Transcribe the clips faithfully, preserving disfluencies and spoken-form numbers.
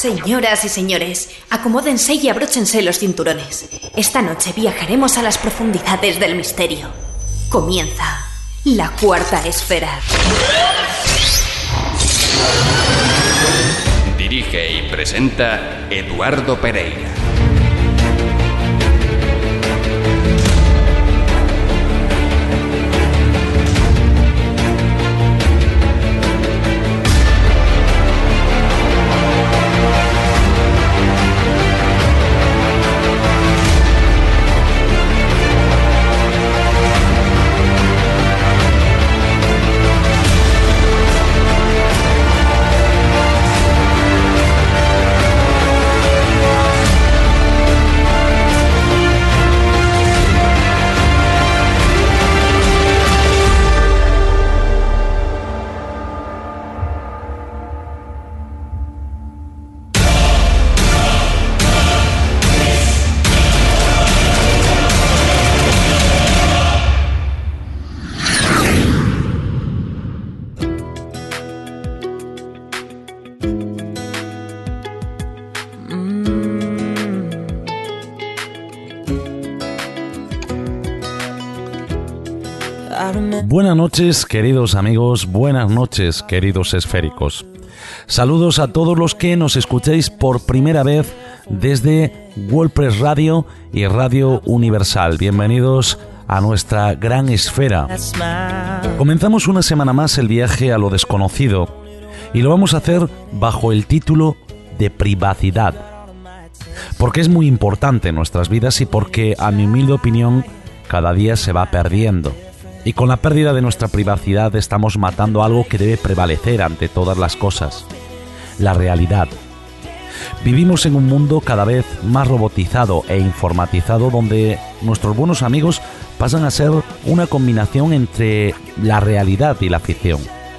Señoras y señores, acomódense y abróchense los cinturones. Esta noche viajaremos a las profundidades del misterio. Comienza la cuarta esfera. Dirige y presenta Eduardo Pereira. Buenas noches, queridos amigos, buenas noches, queridos esféricos. Saludos a todos los que nos escucháis por primera vez desde WordPress Radio y Radio Universal. Bienvenidos a nuestra gran esfera. Comenzamos una semana más el viaje a lo desconocido y lo vamos a hacer bajo el título de privacidad. Porque es muy importante en nuestras vidas y porque, a mi humilde opinión, cada día se va perdiendo. Y con la pérdida de nuestra privacidad estamos matando algo que debe prevalecer ante todas las cosas: la realidad. Vivimos en un mundo cada vez más robotizado e informatizado, donde nuestros buenos amigos pasan a ser una combinación entre la realidad y la ficción.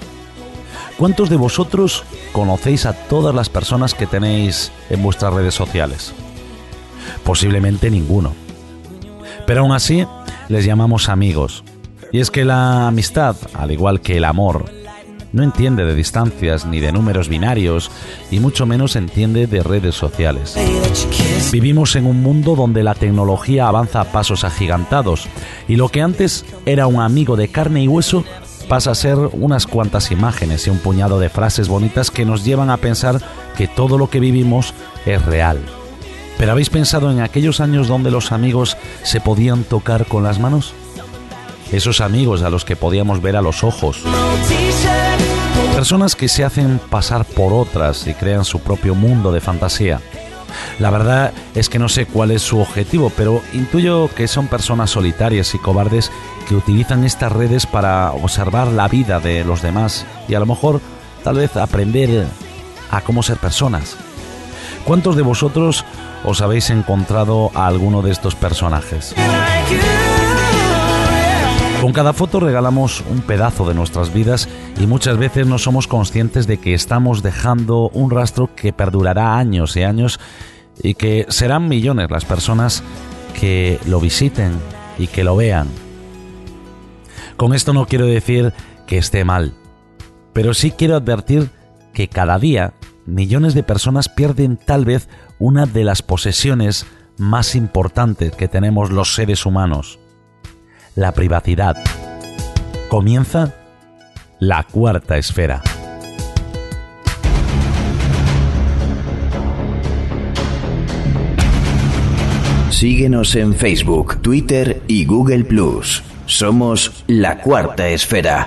¿Cuántos de vosotros conocéis a todas las personas que tenéis en vuestras redes sociales? Posiblemente ninguno. Pero aún así les llamamos amigos. Y es que la amistad, al igual que el amor, no entiende de distancias ni de números binarios, y mucho menos entiende de redes sociales. Vivimos en un mundo donde la tecnología avanza a pasos agigantados, y lo que antes era un amigo de carne y hueso pasa a ser unas cuantas imágenes y un puñado de frases bonitas que nos llevan a pensar que todo lo que vivimos es real. ¿Pero habéis pensado en aquellos años donde los amigos se podían tocar con las manos? Esos amigos a los que podíamos ver a los ojos. Personas que se hacen pasar por otras y crean su propio mundo de fantasía. La verdad es que no sé cuál es su objetivo, pero intuyo que son personas solitarias y cobardes que utilizan estas redes para observar la vida de los demás y a lo mejor tal vez aprender a cómo ser personas. ¿Cuántos de vosotros os habéis encontrado a alguno de estos personajes? Con cada foto regalamos un pedazo de nuestras vidas y muchas veces no somos conscientes de que estamos dejando un rastro que perdurará años y años y que serán millones las personas que lo visiten y que lo vean. Con esto no quiero decir que esté mal, pero sí quiero advertir que cada día millones de personas pierden tal vez una de las posesiones más importantes que tenemos los seres humanos: la privacidad. Comienza la cuarta esfera. Síguenos en Facebook, Twitter y Google plus. Somos La Cuarta Esfera.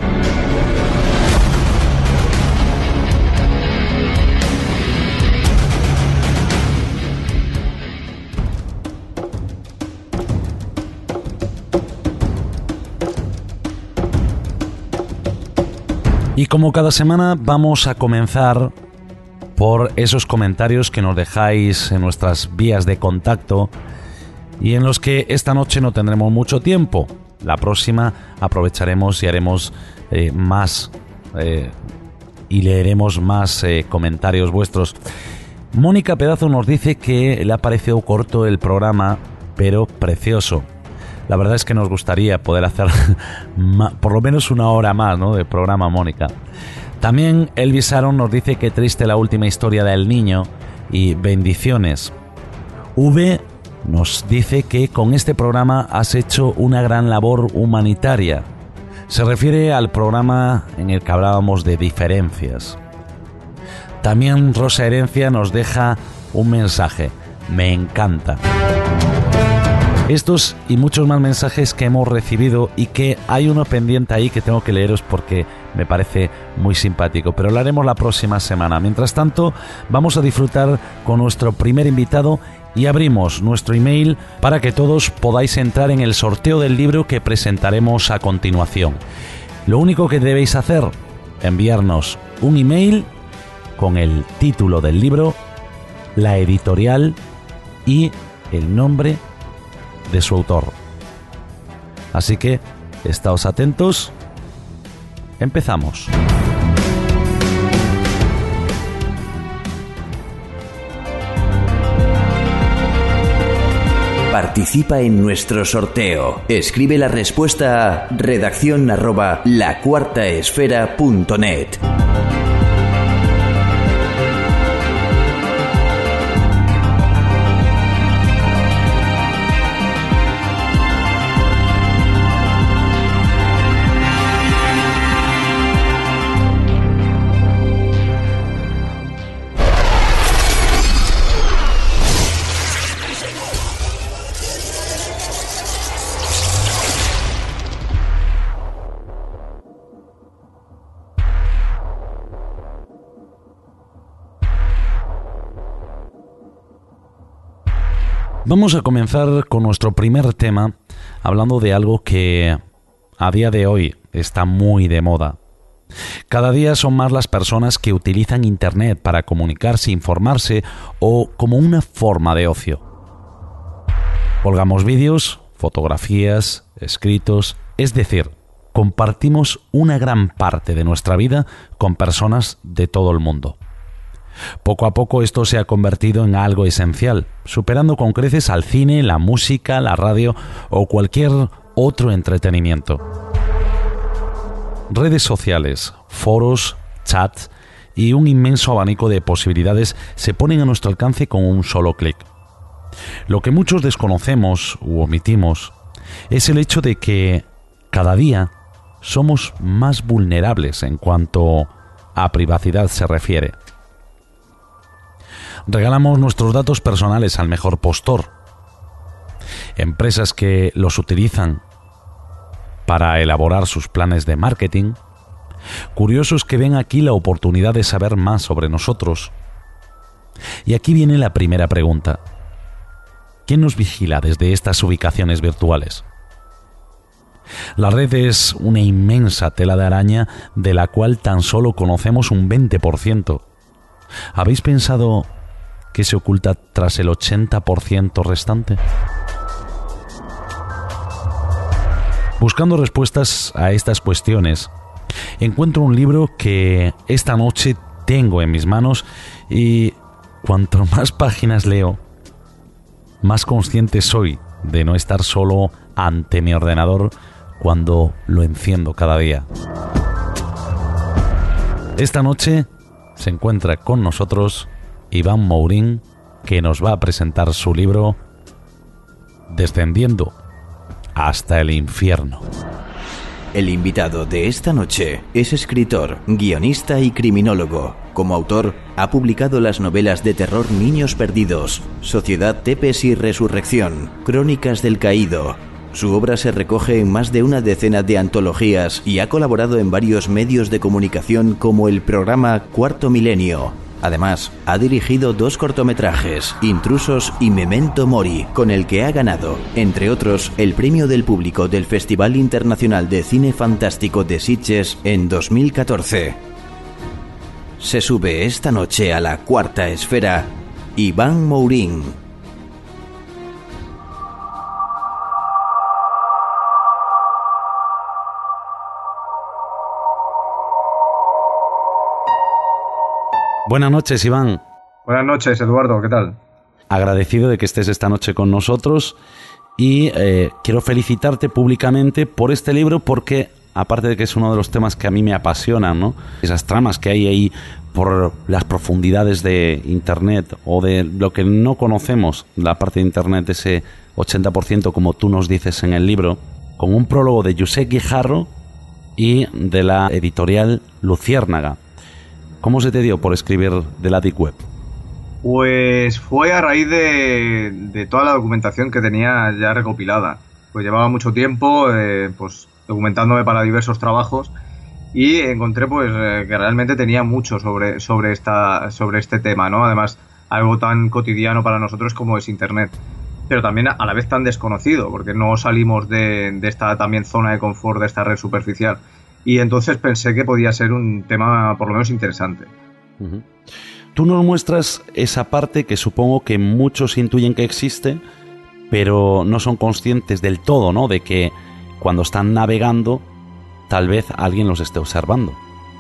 Y como cada semana vamos a comenzar por esos comentarios que nos dejáis en nuestras vías de contacto y en los que esta noche no tendremos mucho tiempo. La próxima aprovecharemos y haremos eh, más eh, y leeremos más eh, comentarios vuestros. Mónica Pedazo nos dice que le ha parecido corto el programa, pero precioso. La verdad es que nos gustaría poder hacer por lo menos una hora más, ¿no?, de programa, Mónica. También Elvis Aaron nos dice que triste la última historia del niño, y bendiciones. V nos dice que con este programa has hecho una gran labor humanitaria. Se refiere al programa en el que hablábamos de diferencias. También Rosa Herencia nos deja un mensaje. Me encanta. Estos y muchos más mensajes que hemos recibido, y que hay uno pendiente ahí que tengo que leeros porque me parece muy simpático, pero lo haremos la próxima semana. Mientras tanto, vamos a disfrutar con nuestro primer invitado y abrimos nuestro email para que todos podáis entrar en el sorteo del libro que presentaremos a continuación. Lo único que debéis hacer, enviarnos un email con el título del libro, la editorial y el nombre de su autor. Así que, estáos atentos. Empezamos. Participa en nuestro sorteo. Escribe la respuesta a redacción arroba lacuartaesfera punto net. Vamos a comenzar con nuestro primer tema, hablando de algo que a día de hoy está muy de moda. Cada día son más las personas que utilizan Internet para comunicarse, informarse o como una forma de ocio. Colgamos vídeos, fotografías, escritos, es decir, compartimos una gran parte de nuestra vida con personas de todo el mundo. Poco a poco esto se ha convertido en algo esencial, superando con creces al cine, la música, la radio o cualquier otro entretenimiento. Redes sociales, foros, chats y un inmenso abanico de posibilidades se ponen a nuestro alcance con un solo clic. Lo que muchos desconocemos u omitimos es el hecho de que cada día somos más vulnerables en cuanto a privacidad se refiere. Regalamos nuestros datos personales al mejor postor. Empresas que los utilizan para elaborar sus planes de marketing. Curiosos que ven aquí la oportunidad de saber más sobre nosotros. Y aquí viene la primera pregunta. ¿Quién nos vigila desde estas ubicaciones virtuales? La red es una inmensa tela de araña de la cual tan solo conocemos un veinte por ciento. ¿Habéis pensado qué se oculta tras el ochenta por ciento restante? Buscando respuestas a estas cuestiones, encuentro un libro que esta noche tengo en mis manos y cuanto más páginas leo, más consciente soy de no estar solo ante mi ordenador cuando lo enciendo cada día. Esta noche se encuentra con nosotros Iván Mourín, que nos va a presentar su libro Descendiendo hasta el infierno. El invitado de esta noche es escritor, guionista y criminólogo. Como autor, ha publicado las novelas de terror Niños Perdidos, Sociedad Tepes y Resurrección, Crónicas del Caído. Su obra se recoge en más de una decena de antologías y ha colaborado en varios medios de comunicación como el programa Cuarto Milenio. Además, ha dirigido dos cortometrajes, Intrusos y Memento Mori, con el que ha ganado, entre otros, el premio del público del Festival Internacional de Cine Fantástico de Sitges en dos mil catorce. Se sube esta noche a la cuarta esfera Iván Mourín. Buenas noches, Iván. Buenas noches, Eduardo, ¿qué tal? Agradecido de que estés esta noche con nosotros y eh, quiero felicitarte públicamente por este libro porque, aparte de que es uno de los temas que a mí me apasionan, ¿no? Esas tramas que hay ahí por las profundidades de Internet o de lo que no conocemos, la parte de Internet, ese ochenta por ciento, como tú nos dices en el libro, con un prólogo de Josep Guijarro y de la editorial Luciérnaga. ¿Cómo se te dio por escribir de la Deep Web? Pues fue a raíz de, de toda la documentación que tenía ya recopilada. Pues llevaba mucho tiempo eh, pues documentándome para diversos trabajos y encontré pues eh, que realmente tenía mucho sobre, sobre, esta, sobre este tema, ¿no? Además, algo tan cotidiano para nosotros como es Internet, pero también a la vez tan desconocido, porque no salimos de, de esta también zona de confort, de esta red superficial. Y entonces pensé que podía ser un tema por lo menos interesante. Uh-huh. Tú nos muestras esa parte que supongo que muchos intuyen que existe, pero no son conscientes del todo, ¿no? De que cuando están navegando, tal vez alguien los esté observando.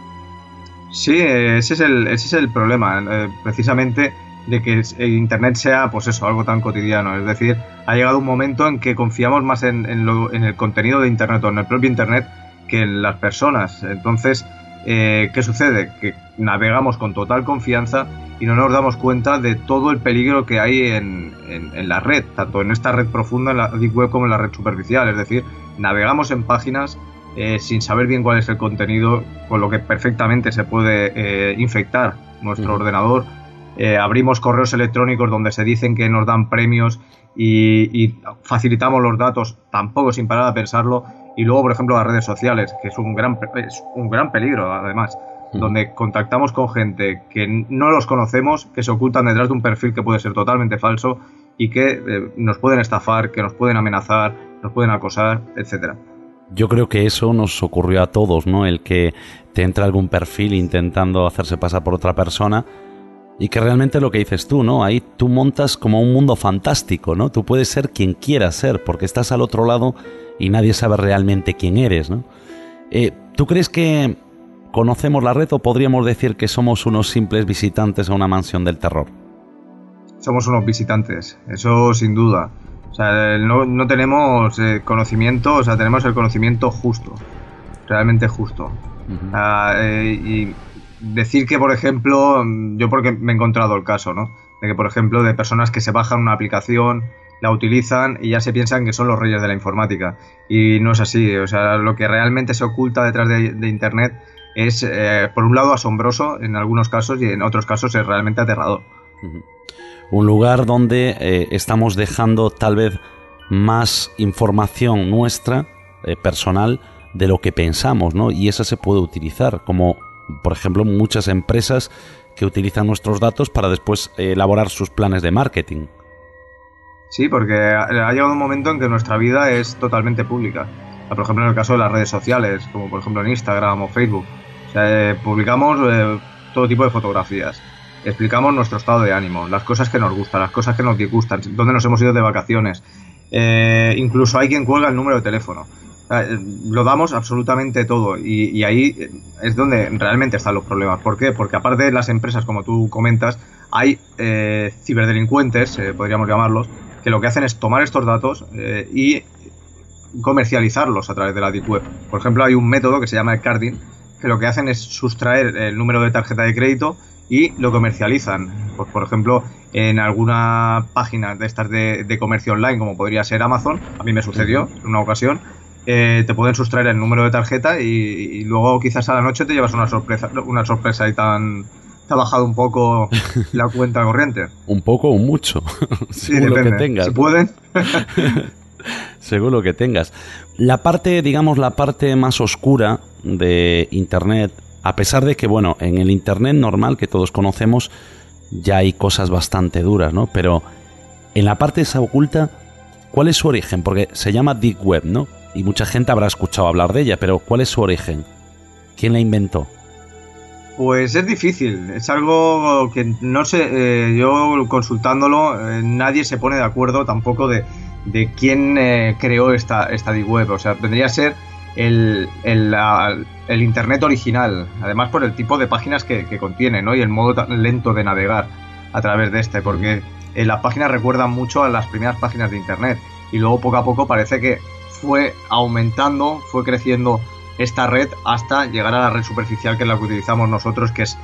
Sí, ese es el, ese es el problema, eh, precisamente de que Internet sea, pues eso, algo tan cotidiano. Es decir, ha llegado un momento en que confiamos más en, en, lo, en el contenido de Internet o en el propio Internet que en las personas. Entonces, eh, ¿qué sucede? Que navegamos con total confianza y no nos damos cuenta de todo el peligro que hay en, en, en la red, tanto en esta red profunda, en la Deep Web, como en la red superficial. Es decir, navegamos en páginas eh, sin saber bien cuál es el contenido, con lo que perfectamente se puede eh, infectar nuestro uh-huh. ordenador. Eh, abrimos correos electrónicos donde se dicen que nos dan premios y, y facilitamos los datos, tampoco sin parar a pensarlo. Y luego, por ejemplo, las redes sociales, que es un gran, es un gran peligro, además, uh-huh. donde contactamos con gente que no los conocemos, que se ocultan detrás de un perfil que puede ser totalmente falso y que eh, nos pueden estafar, que nos pueden amenazar, nos pueden acosar, etcétera. Yo creo que eso nos ocurrió a todos, ¿no? El que te entra algún perfil intentando hacerse pasar por otra persona y que realmente lo que dices tú, ¿no? Ahí tú montas como un mundo fantástico, ¿no? Tú puedes ser quien quieras ser porque estás al otro lado y nadie sabe realmente quién eres, ¿no? Eh, ¿Tú crees que conocemos la red o podríamos decir que somos unos simples visitantes a una mansión del terror? Somos unos visitantes, eso sin duda. O sea, no, no tenemos eh, conocimiento, o sea, tenemos el conocimiento justo, realmente justo. Uh-huh. Uh, eh, y decir que, por ejemplo, yo porque me he encontrado el caso, ¿no? De que, por ejemplo, de personas que se bajan una aplicación, la utilizan y ya se piensan que son los reyes de la informática. Y no es así. O sea, lo que realmente se oculta detrás de, de Internet es, eh, por un lado, asombroso en algunos casos y en otros casos es realmente aterrador. Uh-huh. Un lugar donde eh, estamos dejando tal vez más información nuestra, eh, personal, de lo que pensamos, ¿no? Y esa se puede utilizar, como, por ejemplo, muchas empresas que utilizan nuestros datos para después eh, elaborar sus planes de marketing. Sí, porque ha llegado un momento en que nuestra vida es totalmente pública. Por ejemplo, en el caso de las redes sociales, como por ejemplo en Instagram o Facebook. O sea, eh, publicamos eh, todo tipo de fotografías. Explicamos nuestro estado de ánimo, las cosas que nos gustan, las cosas que nos disgustan, dónde nos hemos ido de vacaciones. Eh, incluso hay quien cuelga el número de teléfono. O sea, eh, lo damos absolutamente todo y, y ahí es donde realmente están los problemas. ¿Por qué? Porque aparte de las empresas, como tú comentas, hay eh, ciberdelincuentes, eh, podríamos llamarlos, que lo que hacen es tomar estos datos eh, y comercializarlos a través de la Deep Web. Por ejemplo, hay un método que se llama el carding, que lo que hacen es sustraer el número de tarjeta de crédito y lo comercializan. Pues, por ejemplo, en alguna página de estas de, de comercio online, como podría ser Amazon, a mí me sucedió en una ocasión, eh, te pueden sustraer el número de tarjeta y, y luego quizás a la noche te llevas una sorpresa, una sorpresa y tan... te ha bajado un poco la cuenta corriente. Un poco o mucho, sí, según depende. lo que tengas. Si pueden. Según lo que tengas. La parte, digamos, la parte más oscura de Internet, a pesar de que, bueno, en el Internet normal que todos conocemos ya hay cosas bastante duras, ¿no? Pero en la parte esa oculta, ¿cuál es su origen? Porque se llama Deep Web, ¿no? Y mucha gente habrá escuchado hablar de ella, pero ¿cuál es su origen? ¿Quién la inventó? Pues es difícil, es algo que no sé, eh, yo consultándolo, eh, nadie se pone de acuerdo tampoco de, de quién eh, creó esta, esta Deep Web. O sea, tendría que ser el, el, la, el Internet original, además por el tipo de páginas que, que contiene, ¿no? Y el modo tan lento de navegar a través de este, porque eh, las páginas recuerdan mucho a las primeras páginas de Internet y luego poco a poco parece que fue aumentando, fue creciendo esta red hasta llegar a la red superficial, que es la que utilizamos nosotros, que es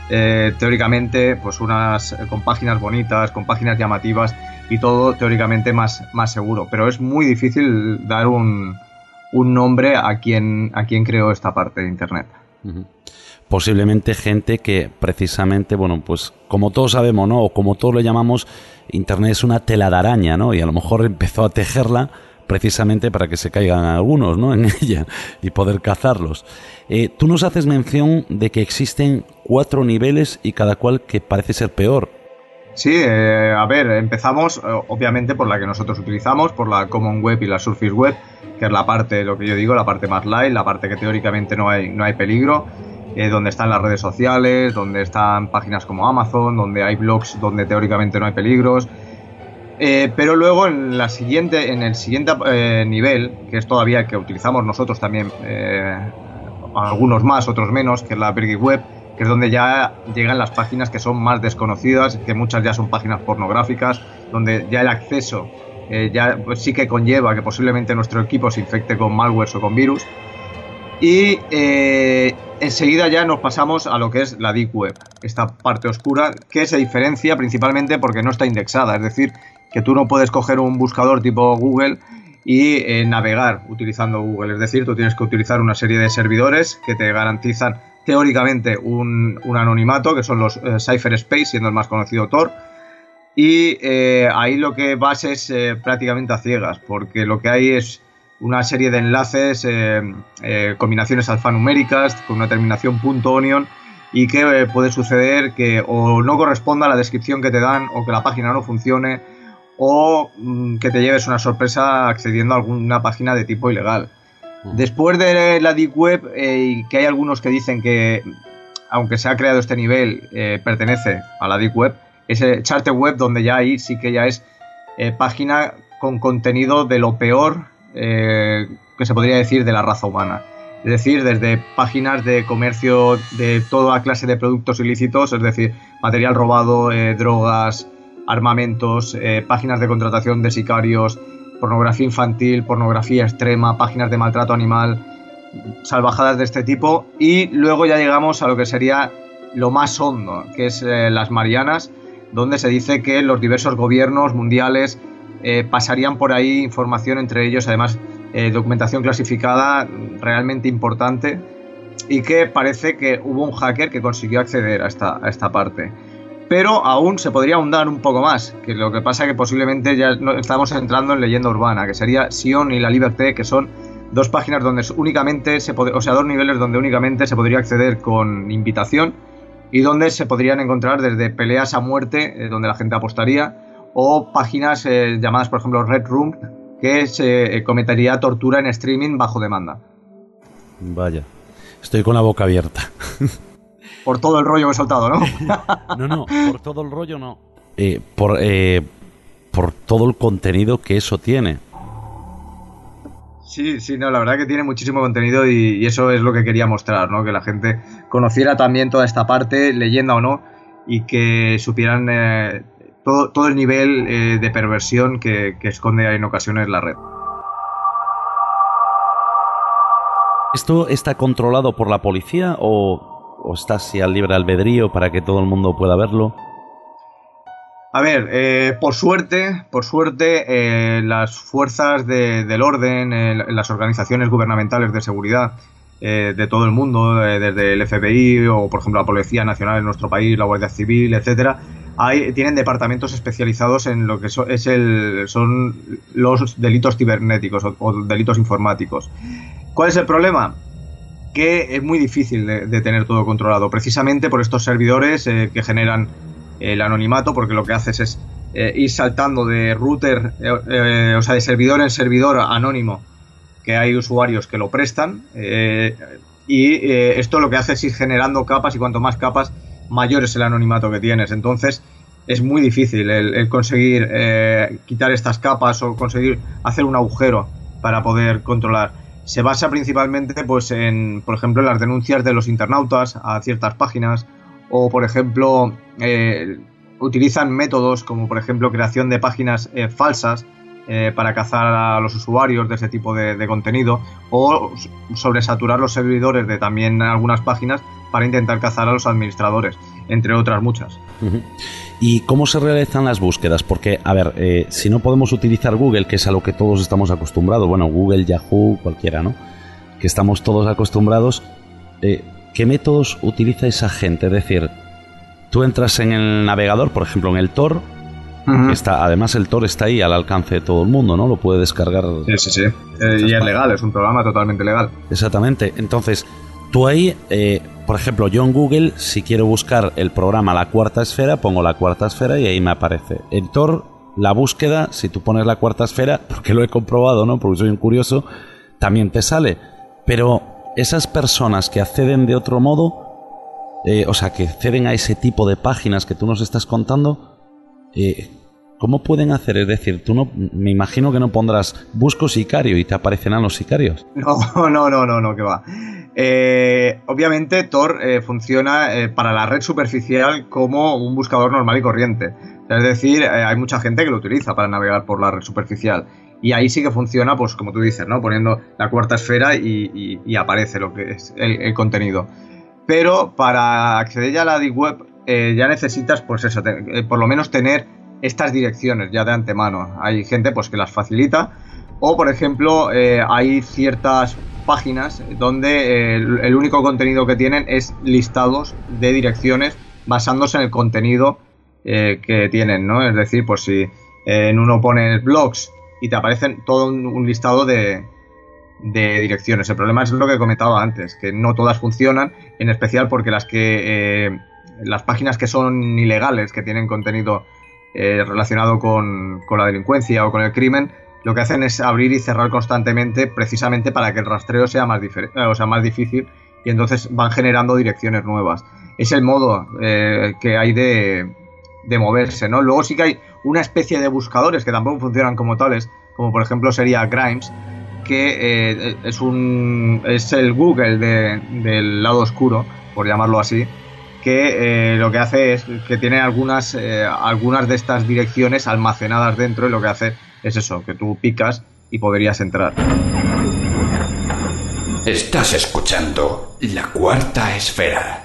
eh, teóricamente, pues unas con páginas bonitas, con páginas llamativas y todo teóricamente más, más seguro. Pero es muy difícil dar un, un nombre a quien, a quien creó esta parte de Internet. Uh-huh. Posiblemente gente que precisamente, bueno, pues como todos sabemos, ¿no? O como todos lo llamamos, Internet es una tela de araña, ¿no? Y a lo mejor empezó a tejerla precisamente para que se caigan algunos, ¿no?, en ella y poder cazarlos. Eh, tú nos haces mención de que existen cuatro niveles y cada cual que parece ser peor. Sí, eh, a ver, empezamos eh, obviamente por la que nosotros utilizamos, por la Common Web y la Surface Web, que es la parte, lo que yo digo, la parte más light, la parte que teóricamente no hay, no hay peligro, eh, donde están las redes sociales, donde están páginas como Amazon, donde hay blogs donde teóricamente no hay peligros. Eh, pero luego en la siguiente, en el siguiente eh, nivel, que es todavía el que utilizamos nosotros también, eh, algunos más, otros menos, que es la Bergy Web, que es donde ya llegan las páginas que son más desconocidas, que muchas ya son páginas pornográficas, donde ya el acceso eh, ya pues, sí que conlleva que posiblemente nuestro equipo se infecte con malware o con virus. Y eh, enseguida ya nos pasamos a lo que es la Deep Web, esta parte oscura que se diferencia principalmente porque no está indexada, es decir, que tú no puedes coger un buscador tipo Google y eh, navegar utilizando Google, es decir, tú tienes que utilizar una serie de servidores que te garantizan teóricamente un, un anonimato, que son los eh, Cypherspace, siendo el más conocido Tor, y eh, ahí lo que vas es eh, prácticamente a ciegas, porque lo que hay es una serie de enlaces, eh, eh, combinaciones alfanuméricas con una terminación .onion, y que eh, puede suceder que o no corresponda a la descripción que te dan, o que la página no funcione, o mmm, que te lleves una sorpresa accediendo a alguna página de tipo ilegal. Después de la Deep Web, eh, que hay algunos que dicen que, aunque se ha creado este nivel, eh, pertenece a la Deep Web, es el Charter Web, donde ya ahí sí que ya es eh, página con contenido de lo peor eh, que se podría decir de la raza humana. Es decir, desde páginas de comercio de toda clase de productos ilícitos, es decir, material robado, eh, drogas, armamentos, eh, páginas de contratación de sicarios, pornografía infantil, pornografía extrema, páginas de maltrato animal, salvajadas de este tipo. Y luego ya llegamos a lo que sería lo más hondo, que es eh, las Marianas, donde se dice que los diversos gobiernos mundiales eh, pasarían por ahí información entre ellos, además eh, documentación clasificada realmente importante, y que parece que hubo un hacker que consiguió acceder a esta, a esta parte. Pero aún se podría ahondar un poco más, que lo que pasa que posiblemente ya no, estamos entrando en leyenda urbana, que sería Sion y La Liberté, que son dos páginas donde únicamente se pod- o sea, dos niveles donde únicamente se podría acceder con invitación, y donde se podrían encontrar desde peleas a muerte, eh, donde la gente apostaría, o páginas eh, llamadas, por ejemplo, Red Room, que se eh, cometería tortura en streaming bajo demanda. Vaya, estoy con la boca abierta. Por todo el rollo que he soltado, ¿no? No, no, por todo el rollo no. Eh, por, eh, por todo el contenido que eso tiene. Sí, sí, no, la verdad que tiene muchísimo contenido, y, y eso es lo que quería mostrar, ¿no? Que la gente conociera también toda esta parte, leyenda o no, y que supieran eh, todo, todo el nivel eh, de perversión que, que esconde en ocasiones la red. ¿Esto está controlado por la policía o...? ¿O está así al libre albedrío para que todo el mundo pueda verlo? A ver, eh, por suerte, por suerte, eh, las fuerzas de, del orden, eh, las organizaciones gubernamentales de seguridad eh, de todo el mundo, eh, desde el F B I o, por ejemplo, la Policía Nacional en nuestro país, la Guardia Civil, etcétera, hay, tienen departamentos especializados en lo que so, es el, son los delitos cibernéticos o, o delitos informáticos. ¿Cuál es el problema? Que es muy difícil de, de tener todo controlado, precisamente por estos servidores eh, que generan el anonimato, porque lo que haces es eh, ir saltando de router, eh, eh, o sea, de servidor en servidor anónimo, que hay usuarios que lo prestan, eh, y eh, esto lo que hace es ir generando capas, y cuanto más capas, mayor es el anonimato que tienes. Entonces es muy difícil el, el conseguir eh, quitar estas capas o conseguir hacer un agujero para poder controlar. Se basa principalmente, pues, en, por ejemplo, en las denuncias de los internautas a ciertas páginas, o, por ejemplo, eh, utilizan métodos como, por ejemplo, creación de páginas eh, falsas eh, para cazar a los usuarios de ese tipo de, de contenido, o sobresaturar los servidores de también algunas páginas para intentar cazar a los administradores. entre otras muchas. Uh-huh. ¿Y cómo se realizan las búsquedas? Porque, a ver, eh, si no podemos utilizar Google, que es a lo que todos estamos acostumbrados, bueno, Google, Yahoo, cualquiera, ¿no? Que estamos todos acostumbrados, eh, ¿qué métodos utiliza esa gente? Es decir, tú entras en el navegador, por ejemplo, en el Tor, uh-huh. está, además el Tor está ahí al alcance de todo el mundo, ¿no? Lo puede descargar. Sí, sí, sí. Eh, y es legal, es un programa totalmente legal. Exactamente. Entonces, tú ahí, eh, por ejemplo, yo en Google, si quiero buscar el programa La Cuarta Esfera, pongo La Cuarta Esfera y ahí me aparece. En Tor, la búsqueda, si tú pones La Cuarta Esfera, porque lo he comprobado, ¿no? Porque soy un curioso, también te sale. Pero esas personas que acceden de otro modo, eh, o sea, que acceden a ese tipo de páginas que tú nos estás contando, eh, ¿cómo pueden hacer? Es decir, tú no, me imagino que no pondrás busco sicario y te aparecerán los sicarios. No, no, no, no, no, que va. Eh, obviamente Tor eh, funciona eh, para la red superficial como un buscador normal y corriente. Es decir, eh, hay mucha gente que lo utiliza para navegar por la red superficial. Y ahí sí que funciona, pues como tú dices, ¿no? Poniendo La Cuarta Esfera y, y, y aparece lo que es el, el contenido. Pero para acceder ya a la Deep Web eh, ya necesitas, pues eso, te, eh, por lo menos tener estas direcciones ya de antemano. Hay gente pues que las facilita. O, por ejemplo, eh, hay ciertas páginas donde eh, el, el único contenido que tienen es listados de direcciones basándose en el contenido eh, que tienen, ¿no? Es decir, pues si eh, en uno pones blogs y te aparecen todo un, un listado de, de direcciones. El problema es lo que comentaba antes, que no todas funcionan, en especial porque las que eh, las páginas que son ilegales, que tienen contenido eh, relacionado con, con la delincuencia o con el crimen, lo que hacen es abrir y cerrar constantemente, precisamente para que el rastreo sea más, difer- o sea, más difícil, y entonces van generando direcciones nuevas. Es el modo eh, que hay de, de moverse, ¿no? Luego sí que hay una especie de buscadores que tampoco funcionan como tales, como por ejemplo sería Grimes, que eh, es un es el Google de, del lado oscuro, por llamarlo así, que eh, lo que hace es que tiene algunas eh, algunas de estas direcciones almacenadas dentro, y lo que hace es eso, que tú picas y podrías entrar. Estás escuchando La Cuarta Esfera.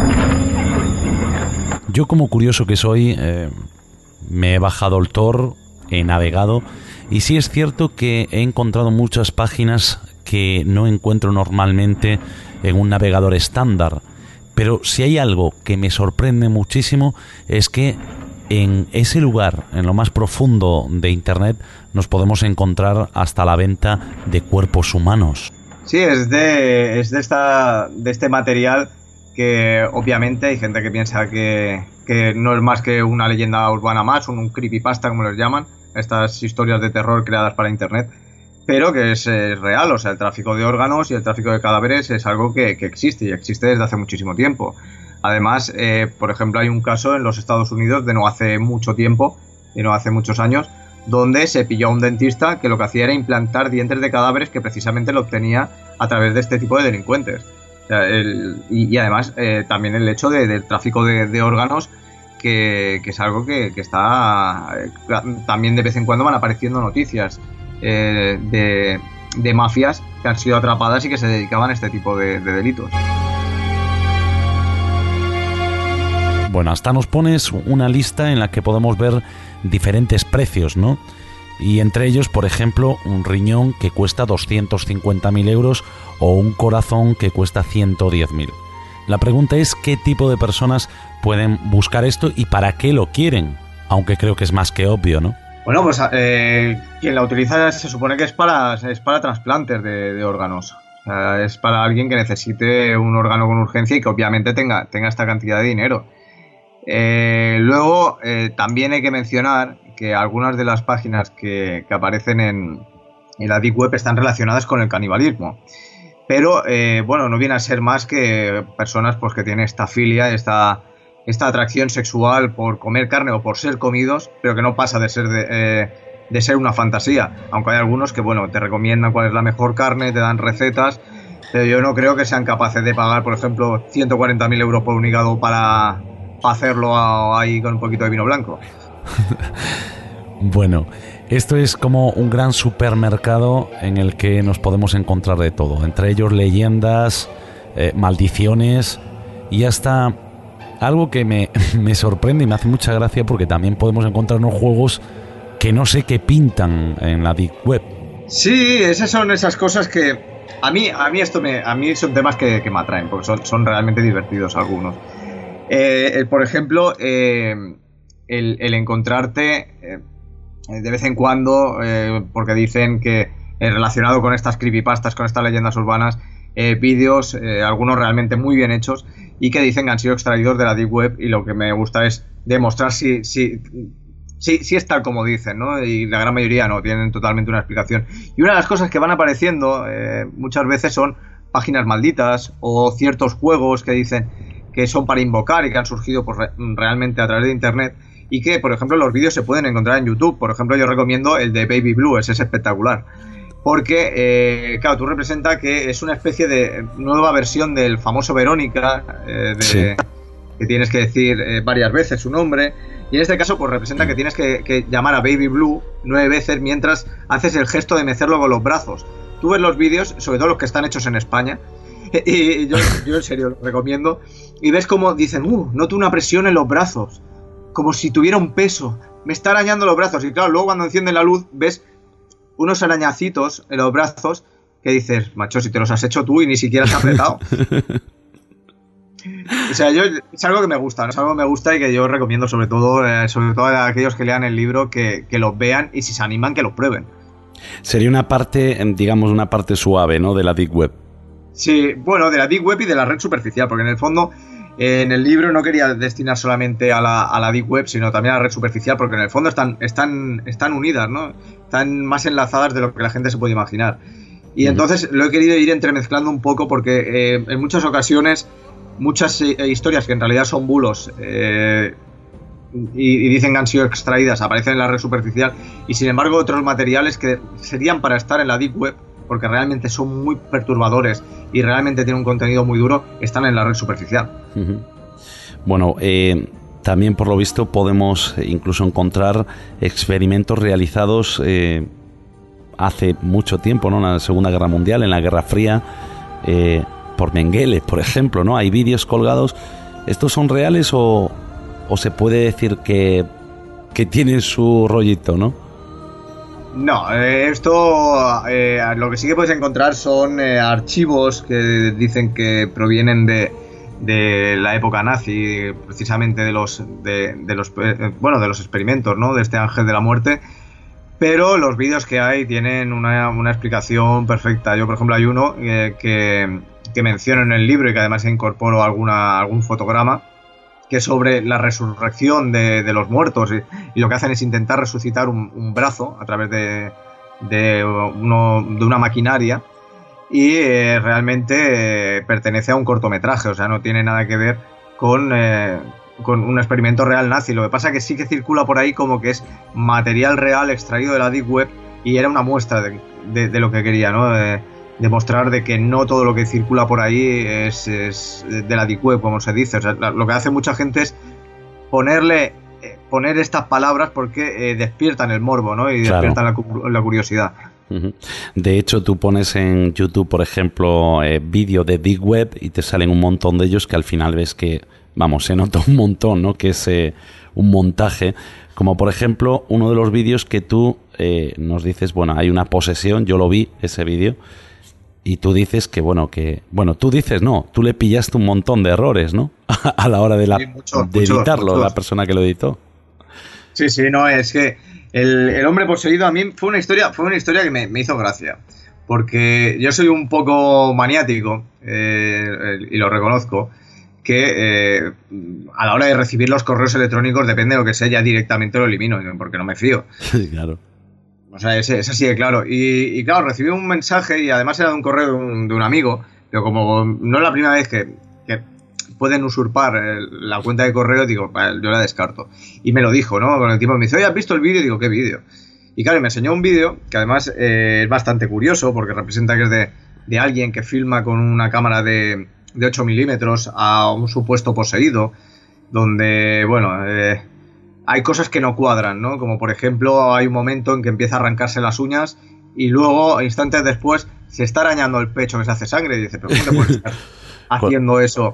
Yo, como curioso que soy, eh, me he bajado el Tor, he navegado, y sí es cierto que he encontrado muchas páginas que no encuentro normalmente en un navegador estándar. Pero si hay algo que me sorprende muchísimo es que en ese lugar, en lo más profundo de Internet, nos podemos encontrar hasta la venta de cuerpos humanos. Sí, es de, es de, esta, de este material que obviamente hay gente que piensa que, que no es más que una leyenda urbana más, un, un creepypasta como les llaman, estas historias de terror creadas para Internet, pero que es, es real. O sea, el tráfico de órganos y el tráfico de cadáveres es algo que, que existe y existe desde hace muchísimo tiempo. Además, eh, por ejemplo, hay un caso en los Estados Unidos de no hace mucho tiempo, de no hace muchos años, donde se pilló a un dentista que lo que hacía era implantar dientes de cadáveres que precisamente lo obtenía a través de este tipo de delincuentes. O sea, el, y, y además eh, también el hecho de, del tráfico de, de órganos, que, que es algo que, que está... Eh, también de vez en cuando van apareciendo noticias eh, de, de mafias que han sido atrapadas y que se dedicaban a este tipo de, de delitos. Bueno, hasta nos pones una lista en la que podemos ver diferentes precios, ¿no? Y entre ellos, por ejemplo, un riñón que cuesta doscientos cincuenta mil euros o un corazón que cuesta ciento diez mil. La pregunta es qué tipo de personas pueden buscar esto y para qué lo quieren, aunque creo que es más que obvio, ¿no? Bueno, pues eh, quien la utiliza se supone que es para, es para trasplantes de, de órganos. O sea, es para alguien que necesite un órgano con urgencia y que obviamente tenga, tenga esta cantidad de dinero. Eh, luego, eh, también hay que mencionar que algunas de las páginas que, que aparecen en, en la Deep Web están relacionadas con el canibalismo. Pero, eh, bueno, no viene a ser más que personas pues, que tienen esta filia, esta, esta atracción sexual por comer carne o por ser comidos, pero que no pasa de ser, de, eh, de ser una fantasía. Aunque hay algunos que, bueno, te recomiendan cuál es la mejor carne, te dan recetas, pero yo no creo que sean capaces de pagar, por ejemplo, ciento cuarenta mil euros por un hígado para... para hacerlo ahí con un poquito de vino blanco. Bueno, esto es como un gran supermercado en el que nos podemos encontrar de todo, entre ellos leyendas, eh, maldiciones y hasta algo que me, me sorprende y me hace mucha gracia, porque también podemos encontrarnos juegos que no sé qué pintan en la Deep Web. Sí, esas son esas cosas que a mí, a mí esto me, a mí son temas que, que me atraen, porque son, son realmente divertidos algunos. Eh, el, por ejemplo, eh, el, el encontrarte eh, de vez en cuando, eh, porque dicen que eh, relacionado con estas creepypastas, con estas leyendas urbanas, eh, vídeos, eh, algunos realmente muy bien hechos, y que dicen que han sido extraídos de la Deep Web, y lo que me gusta es demostrar si, si, si, si es tal como dicen, ¿no? Y la gran mayoría no, tienen totalmente una explicación. Y una de las cosas que van apareciendo eh, muchas veces son páginas malditas o ciertos juegos que dicen que son para invocar y que han surgido pues, re- realmente a través de internet, y que, por ejemplo, los vídeos se pueden encontrar en YouTube. Por ejemplo, yo recomiendo el de Baby Blue, ese es espectacular. Porque, eh, claro, tú representa que es una especie de nueva versión del famoso Verónica, eh, de, sí. que tienes que decir eh, varias veces su nombre. Y en este caso, pues representa que tienes que, que llamar a Baby Blue nueve veces mientras haces el gesto de mecerlo con los brazos. Tú ves los vídeos, sobre todo los que están hechos en España, y yo, yo en serio lo recomiendo, y ves como dicen, uh, noto una presión en los brazos, como si tuviera un peso, me está arañando los brazos. Y claro, luego cuando encienden la luz, ves unos arañacitos en los brazos que dices, macho, si te los has hecho tú y ni siquiera has apretado. O sea, yo, es algo que me gusta, ¿no? Es algo que me gusta y que yo recomiendo sobre todo, eh, sobre todo a aquellos que lean el libro, que, que los vean, y si se animan, que los prueben. Sería una parte, digamos, una parte suave, ¿no?, de la Deep Web. Sí, bueno, de la Deep Web y de la red superficial, porque en el fondo, eh, en el libro no quería destinar solamente a la, a la Deep Web, sino también a la red superficial, porque en el fondo están, están, están unidas, ¿no? Están más enlazadas de lo que la gente se puede imaginar. Y mm. entonces lo he querido ir entremezclando un poco, porque eh, en muchas ocasiones, muchas eh, historias que en realidad son bulos, eh, y, y dicen que han sido extraídas, aparecen en la red superficial, y sin embargo otros materiales que serían para estar en la Deep Web, porque realmente son muy perturbadores y realmente tienen un contenido muy duro, están en la red superficial. Uh-huh. Bueno, eh, también por lo visto podemos incluso encontrar experimentos realizados eh, hace mucho tiempo, ¿no?, en la Segunda Guerra Mundial, en la Guerra Fría, eh, por Mengele, por ejemplo, ¿no? Hay vídeos colgados. ¿Estos son reales o, o se puede decir que, que tienen su rollito, no? No, eh, esto eh, lo que sí que puedes encontrar son eh, archivos que dicen que provienen de, de la época nazi, precisamente de los de, de los eh, bueno de los experimentos, ¿no?, de este ángel de la muerte. Pero los vídeos que hay tienen una, una explicación perfecta. Yo, por ejemplo, hay uno eh, que, que menciono en el libro y que además incorporo alguna algún fotograma, que es sobre la resurrección de, de los muertos, y, y lo que hacen es intentar resucitar un, un brazo a través de, de, uno, de una maquinaria, y eh, realmente eh, pertenece a un cortometraje, o sea, no tiene nada que ver con, eh, con un experimento real nazi. Lo que pasa es que sí que circula por ahí como que es material real extraído de la Deep Web, y era una muestra de, de, de lo que quería, ¿no? De, demostrar de que no todo lo que circula por ahí es, es de la Deep Web, como se dice. O sea, lo que hace mucha gente es ponerle eh, poner estas palabras porque eh, despiertan el morbo, ¿no? Y claro. despiertan la, la curiosidad. Uh-huh. De hecho, tú pones en YouTube, por ejemplo, eh, vídeo de Deep Web y te salen un montón de ellos que al final ves que, vamos, se nota un montón, ¿no?, que es eh, un montaje. Como por ejemplo, uno de los vídeos que tú eh, nos dices, bueno, hay una posesión, yo lo vi, ese vídeo. Y tú dices que, bueno, que... Bueno, tú dices no, tú le pillaste un montón de errores, ¿no? A la hora de, la, sí, muchos, de muchos, editarlo, muchos. La persona que lo editó. Sí, sí, no, es que el, el hombre poseído a mí fue una historia, fue una historia que me, me hizo gracia. Porque yo soy un poco maniático, eh, y lo reconozco, que eh, a la hora de recibir los correos electrónicos, depende de lo que sea, ya directamente lo elimino, porque no me fío. Sí, claro. O sea, es, es así de claro. Y, y claro, recibí un mensaje, y además era de un correo de un, de un amigo, pero como no es la primera vez que, que pueden usurpar el, la cuenta de correo, digo, yo la descarto. Y me lo dijo, ¿no? Con el tiempo me dice, oye, ¿has visto el vídeo? Digo, ¿qué vídeo? Y claro, me enseñó un vídeo que además eh, es bastante curioso, porque representa que es de, de alguien que filma con una cámara de, de ocho milímetros a un supuesto poseído, donde, bueno... Eh, hay cosas que no cuadran, ¿no? Como por ejemplo, hay un momento en que empieza a arrancarse las uñas y luego, instantes después, se está arañando el pecho que se hace sangre y dice, pero ¿cómo te puedes estar haciendo eso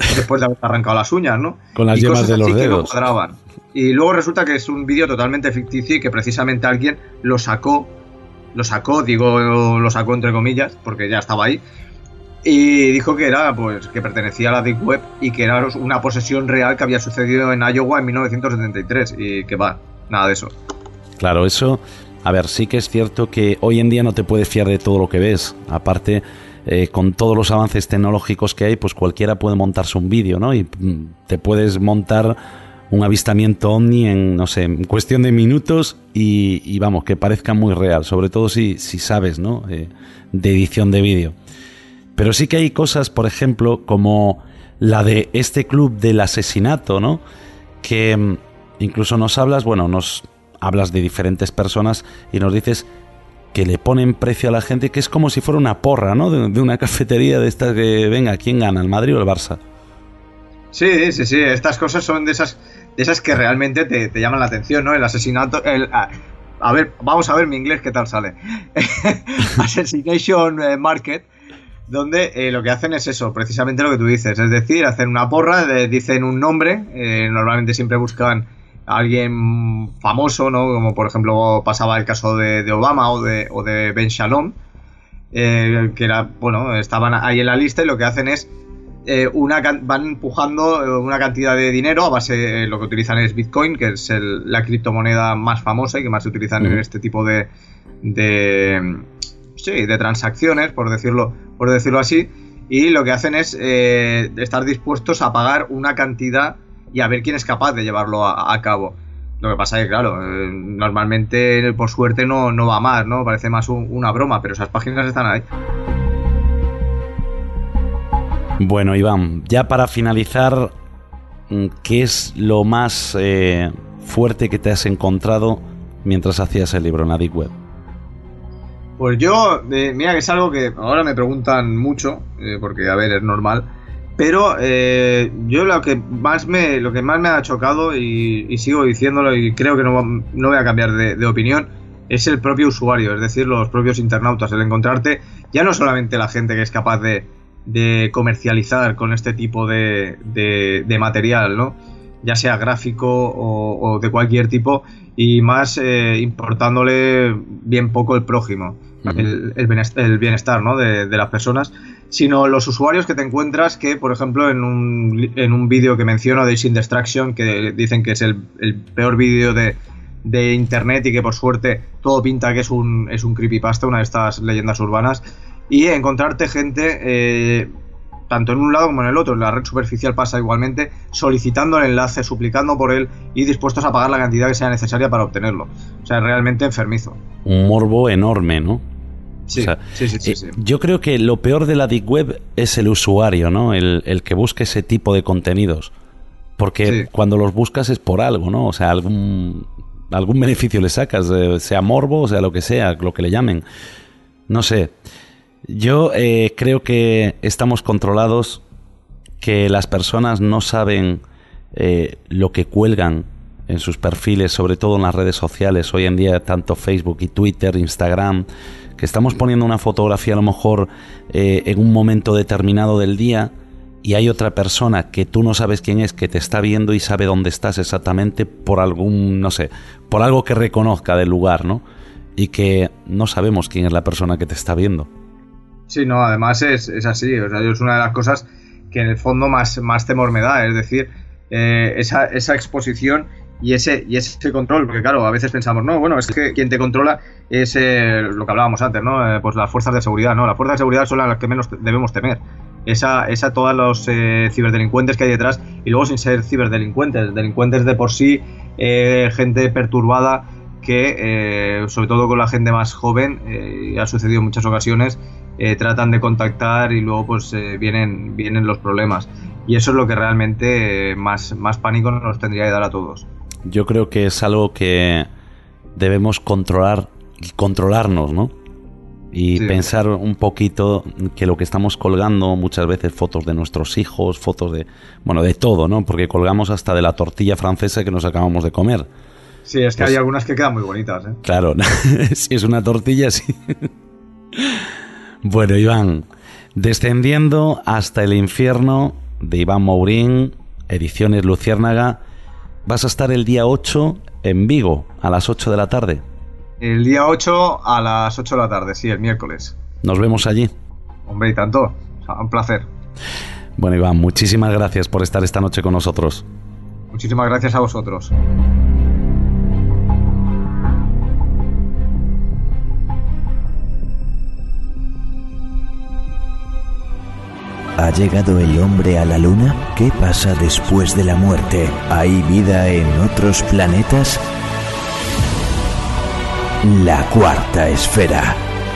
después de haber arrancado las uñas, ¿no? Con las y yemas cosas de los así dedos. Que no cuadraban. Y luego resulta que es un vídeo totalmente ficticio y que precisamente alguien lo sacó, lo sacó, digo, lo sacó entre comillas, porque ya estaba ahí, y dijo que era, pues, que pertenecía a la Deep Web y que era una posesión real que había sucedido en Iowa en mil novecientos setenta y tres y que va, nada de eso. Claro, eso, a ver, sí que es cierto que hoy en día no te puedes fiar de todo lo que ves. Aparte, eh, con todos los avances tecnológicos que hay, pues cualquiera puede montarse un vídeo, ¿no? Y mm, te puedes montar un avistamiento ovni en, no sé, en cuestión de minutos y, y vamos, que parezca muy real, sobre todo si, si sabes, ¿no? Eh, de edición de vídeo. Pero sí que hay cosas, por ejemplo, como la de este club del asesinato, ¿no? Que mm, incluso nos hablas, bueno, nos hablas de diferentes personas y nos dices que le ponen precio a la gente, que es como si fuera una porra, ¿no? De, de una cafetería de estas que, venga, ¿quién gana, el Madrid o el Barça? Sí, sí, sí, estas cosas son de esas, de esas que realmente te, te llaman la atención, ¿no? El asesinato, el... A, a ver, vamos a ver mi inglés qué tal sale. Assassination Market, donde eh, lo que hacen es eso, precisamente lo que tú dices, es decir, hacen una porra, eh, dicen un nombre, eh, normalmente siempre buscan a alguien famoso, ¿no? Como por ejemplo pasaba el caso de, de Obama o de, o de Ben Shalom, eh, que era, bueno, estaban ahí en la lista y lo que hacen es eh, una van empujando una cantidad de dinero a base, eh, lo que utilizan es Bitcoin, que es el, la criptomoneda más famosa y que más se utilizan uh-huh. en este tipo de, de sí, de transacciones, por decirlo, por decirlo así, y lo que hacen es eh, estar dispuestos a pagar una cantidad y a ver quién es capaz de llevarlo a, a cabo. Lo que pasa es que, claro, eh, normalmente, por suerte, no, no va más, ¿no? Parece más un, una broma, pero esas páginas están ahí. Bueno, Iván, ya para finalizar, ¿qué es lo más eh, fuerte que te has encontrado mientras hacías el libro en la Deep Web? Pues yo, eh, mira que es algo que ahora me preguntan mucho, eh, porque, a ver, es normal, pero eh, yo lo que más me lo que más me ha chocado, y, y sigo diciéndolo y creo que no, no voy a cambiar de, de opinión, es el propio usuario, es decir, los propios internautas, el encontrarte ya no solamente la gente que es capaz de, de comercializar con este tipo de, de, de material, ¿no? Ya sea gráfico o, o de cualquier tipo, y más eh, importándole bien poco el prójimo, uh-huh. el, el, bienestar, el bienestar, ¿no? de, de las personas, sino los usuarios que te encuentras que, por ejemplo, en un, en un vídeo que menciono de Sin Distraction, que dicen que es el, el peor vídeo de, de internet y que por suerte todo pinta que es un, es un creepypasta, una de estas leyendas urbanas, y encontrarte gente... Eh, tanto en un lado como en el otro, en la red superficial pasa igualmente, solicitando el enlace, suplicando por él y dispuestos a pagar la cantidad que sea necesaria para obtenerlo. O sea, es realmente enfermizo. Un morbo enorme, ¿no? Sí, o sea, sí, sí, sí, eh, sí. Yo creo que lo peor de la Deep Web es el usuario, ¿no? El, el que busque ese tipo de contenidos. Porque sí. cuando los buscas es por algo, ¿no? O sea, algún, algún beneficio le sacas, eh, sea morbo, o sea lo que sea, lo que le llamen. No sé. Yo eh, creo que estamos controlados, que las personas no saben eh, lo que cuelgan en sus perfiles, sobre todo en las redes sociales. Hoy en día, tanto Facebook y Twitter, Instagram, que estamos poniendo una fotografía a lo mejor eh, en un momento determinado del día y hay otra persona que tú no sabes quién es, que te está viendo y sabe dónde estás exactamente por algún, no sé, por algo que reconozca del lugar, ¿no? Y que no sabemos quién es la persona que te está viendo. Sí, no, además es, es así, o sea, es una de las cosas que en el fondo más, más temor me da, es decir, eh, esa, esa exposición y ese, y ese control, porque claro, a veces pensamos, no, bueno, es que quien te controla es eh, lo que hablábamos antes, ¿no? Eh, pues las fuerzas de seguridad, ¿no? Las fuerzas de seguridad son las que menos debemos temer, esa, esa todos los eh, ciberdelincuentes que hay detrás, y luego sin ser ciberdelincuentes, delincuentes de por sí, eh, gente perturbada, que eh, sobre todo con la gente más joven, eh, ha sucedido en muchas ocasiones, eh, tratan de contactar y luego pues eh, vienen, vienen los problemas, y eso es lo que realmente eh, más, más pánico nos tendría que dar a todos. Yo creo que es algo que debemos controlar, controlarnos, ¿no? Y sí. Pensar un poquito que lo que estamos colgando, muchas veces fotos de nuestros hijos, fotos de, bueno, de todo, ¿no? Porque colgamos hasta de la tortilla francesa que nos acabamos de comer. Sí, es que pues, hay algunas que quedan muy bonitas, ¿eh? Claro, si es una tortilla, sí. Bueno, Iván, descendiendo hasta el infierno, de Iván Mourín, Ediciones Luciérnaga. Vas a estar el día ocho en Vigo, a las ocho de la tarde. El día ocho a las ocho de la tarde, sí, el miércoles. Nos vemos allí. Hombre, y tanto. O sea, un placer. Bueno, Iván, muchísimas gracias por estar esta noche con nosotros. Muchísimas gracias a vosotros. ¿Ha llegado el hombre a la luna? ¿Qué pasa después de la muerte? ¿Hay vida en otros planetas? La cuarta esfera.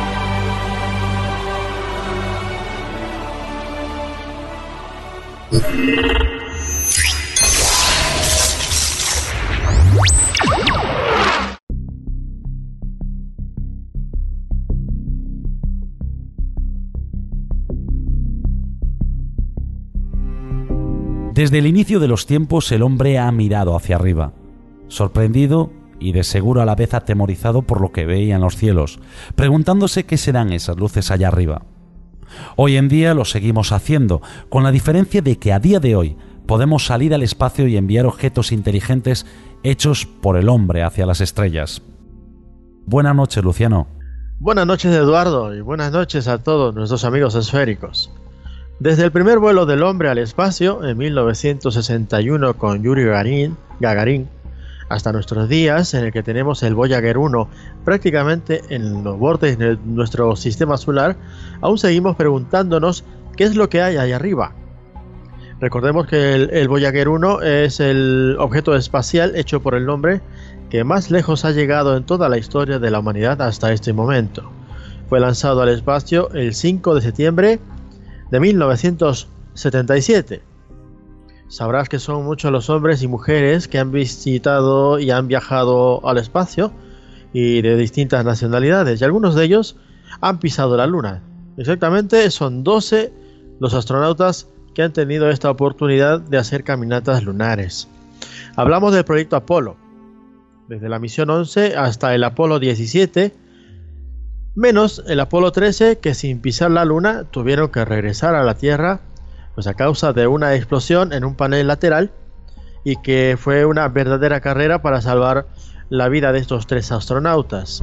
Desde el inicio de los tiempos el hombre ha mirado hacia arriba, sorprendido y de seguro a la vez atemorizado por lo que veía en los cielos, preguntándose qué serán esas luces allá arriba. Hoy en día lo seguimos haciendo, con la diferencia de que a día de hoy podemos salir al espacio y enviar objetos inteligentes hechos por el hombre hacia las estrellas. Buenas noches, Luciano. Buenas noches, Eduardo, y buenas noches a todos nuestros amigos esféricos. Desde el primer vuelo del hombre al espacio en mil novecientos sesenta y uno con Yuri Gagarin, Gagarin hasta nuestros días, en el que tenemos el Voyager uno prácticamente en los bordes de nuestro sistema solar, aún seguimos preguntándonos qué es lo que hay ahí arriba. Recordemos que el, el Voyager uno es el objeto espacial hecho por el hombre que más lejos ha llegado en toda la historia de la humanidad hasta este momento. Fue lanzado al espacio el cinco de septiembre de mil novecientos setenta y siete. Sabrás que son muchos los hombres y mujeres que han visitado y han viajado al espacio, y de distintas nacionalidades, y algunos de ellos han pisado la luna. Exactamente son doce los astronautas que han tenido esta oportunidad de hacer caminatas lunares. Hablamos del proyecto Apolo, desde la misión once hasta el Apolo diecisiete, menos el Apolo trece, que sin pisar la luna tuvieron que regresar a la Tierra pues a causa de una explosión en un panel lateral, y que fue una verdadera carrera para salvar la vida de estos tres astronautas.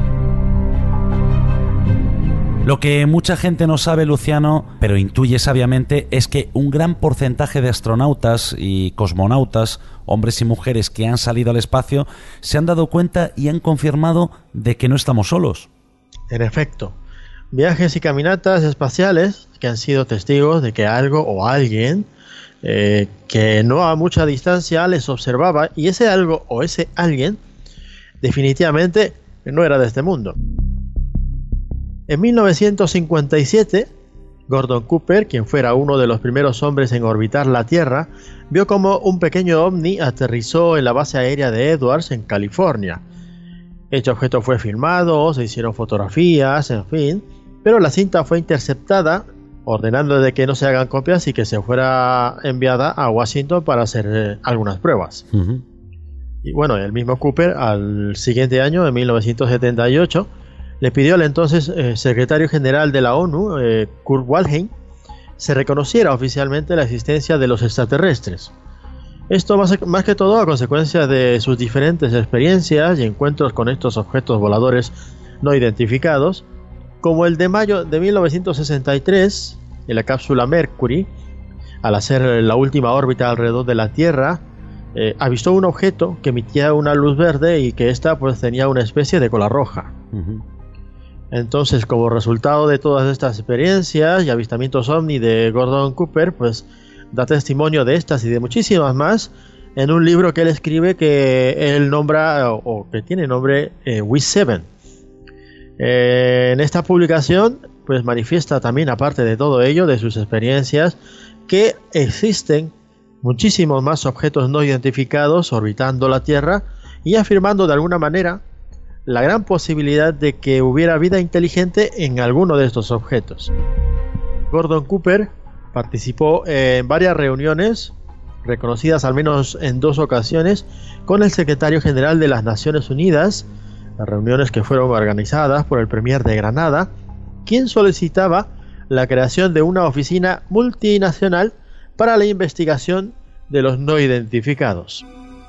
Lo que mucha gente no sabe, Luciano, pero intuye sabiamente, es que un gran porcentaje de astronautas y cosmonautas, hombres y mujeres que han salido al espacio, se han dado cuenta y han confirmado de que no estamos solos. En efecto, viajes y caminatas espaciales que han sido testigos de que algo o alguien eh, que no a mucha distancia les observaba, y ese algo o ese alguien definitivamente no era de este mundo. En mil novecientos cincuenta y siete, Gordon Cooper, quien fuera uno de los primeros hombres en orbitar la Tierra, vio como un pequeño ovni aterrizó en la base aérea de Edwards en California. Este objeto fue filmado, se hicieron fotografías, en fin, pero la cinta fue interceptada, ordenando de que no se hagan copias y que se fuera enviada a Washington para hacer eh, algunas pruebas. Uh-huh. Y bueno, el mismo Cooper, al siguiente año, en mil novecientos setenta y ocho, le pidió al entonces eh, secretario general de la ONU, eh, Kurt Waldheim, se reconociera oficialmente la existencia de los extraterrestres. Esto más, más que todo a consecuencia de sus diferentes experiencias y encuentros con estos objetos voladores no identificados, como el de mayo de mil novecientos sesenta y tres, en la cápsula Mercury, al hacer la última órbita alrededor de la Tierra, eh, avistó un objeto que emitía una luz verde y que ésta pues tenía una especie de cola roja. Uh-huh. Entonces, como resultado de todas estas experiencias y avistamientos ovni de Gordon Cooper, pues da testimonio de estas y de muchísimas más en un libro que él escribe que él nombra, o, o que tiene nombre eh, We Seven. Eh, en esta publicación pues manifiesta también, aparte de todo ello, de sus experiencias, que existen muchísimos más objetos no identificados orbitando la Tierra, y afirmando de alguna manera la gran posibilidad de que hubiera vida inteligente en alguno de estos objetos. Gordon Cooper participó en varias reuniones, reconocidas al menos en dos ocasiones, con el secretario general de las Naciones Unidas, las reuniones que fueron organizadas por el Premier de Granada, quien solicitaba la creación de una oficina multinacional para la investigación de los no identificados.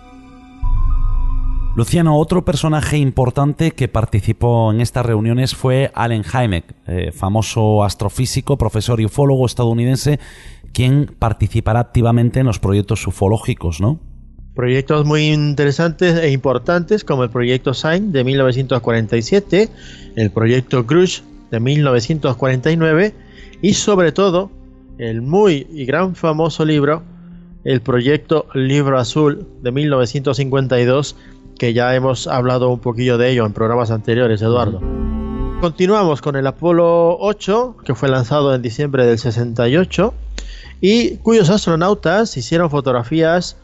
Luciano, otro personaje importante que participó en estas reuniones fue Allen Hynek, eh, famoso astrofísico, profesor y ufólogo estadounidense, quien participará activamente en los proyectos ufológicos, ¿no? Proyectos muy interesantes e importantes como el proyecto SIGN de mil novecientos cuarenta y siete, el proyecto Grush de mil novecientos cuarenta y nueve y sobre todo el muy y gran famoso libro, el proyecto Libro Azul de mil novecientos cincuenta y dos, que ya hemos hablado un poquillo de ello en programas anteriores, Eduardo. Continuamos con el Apolo ocho, que fue lanzado en diciembre del sesenta y ocho y cuyos astronautas hicieron fotografías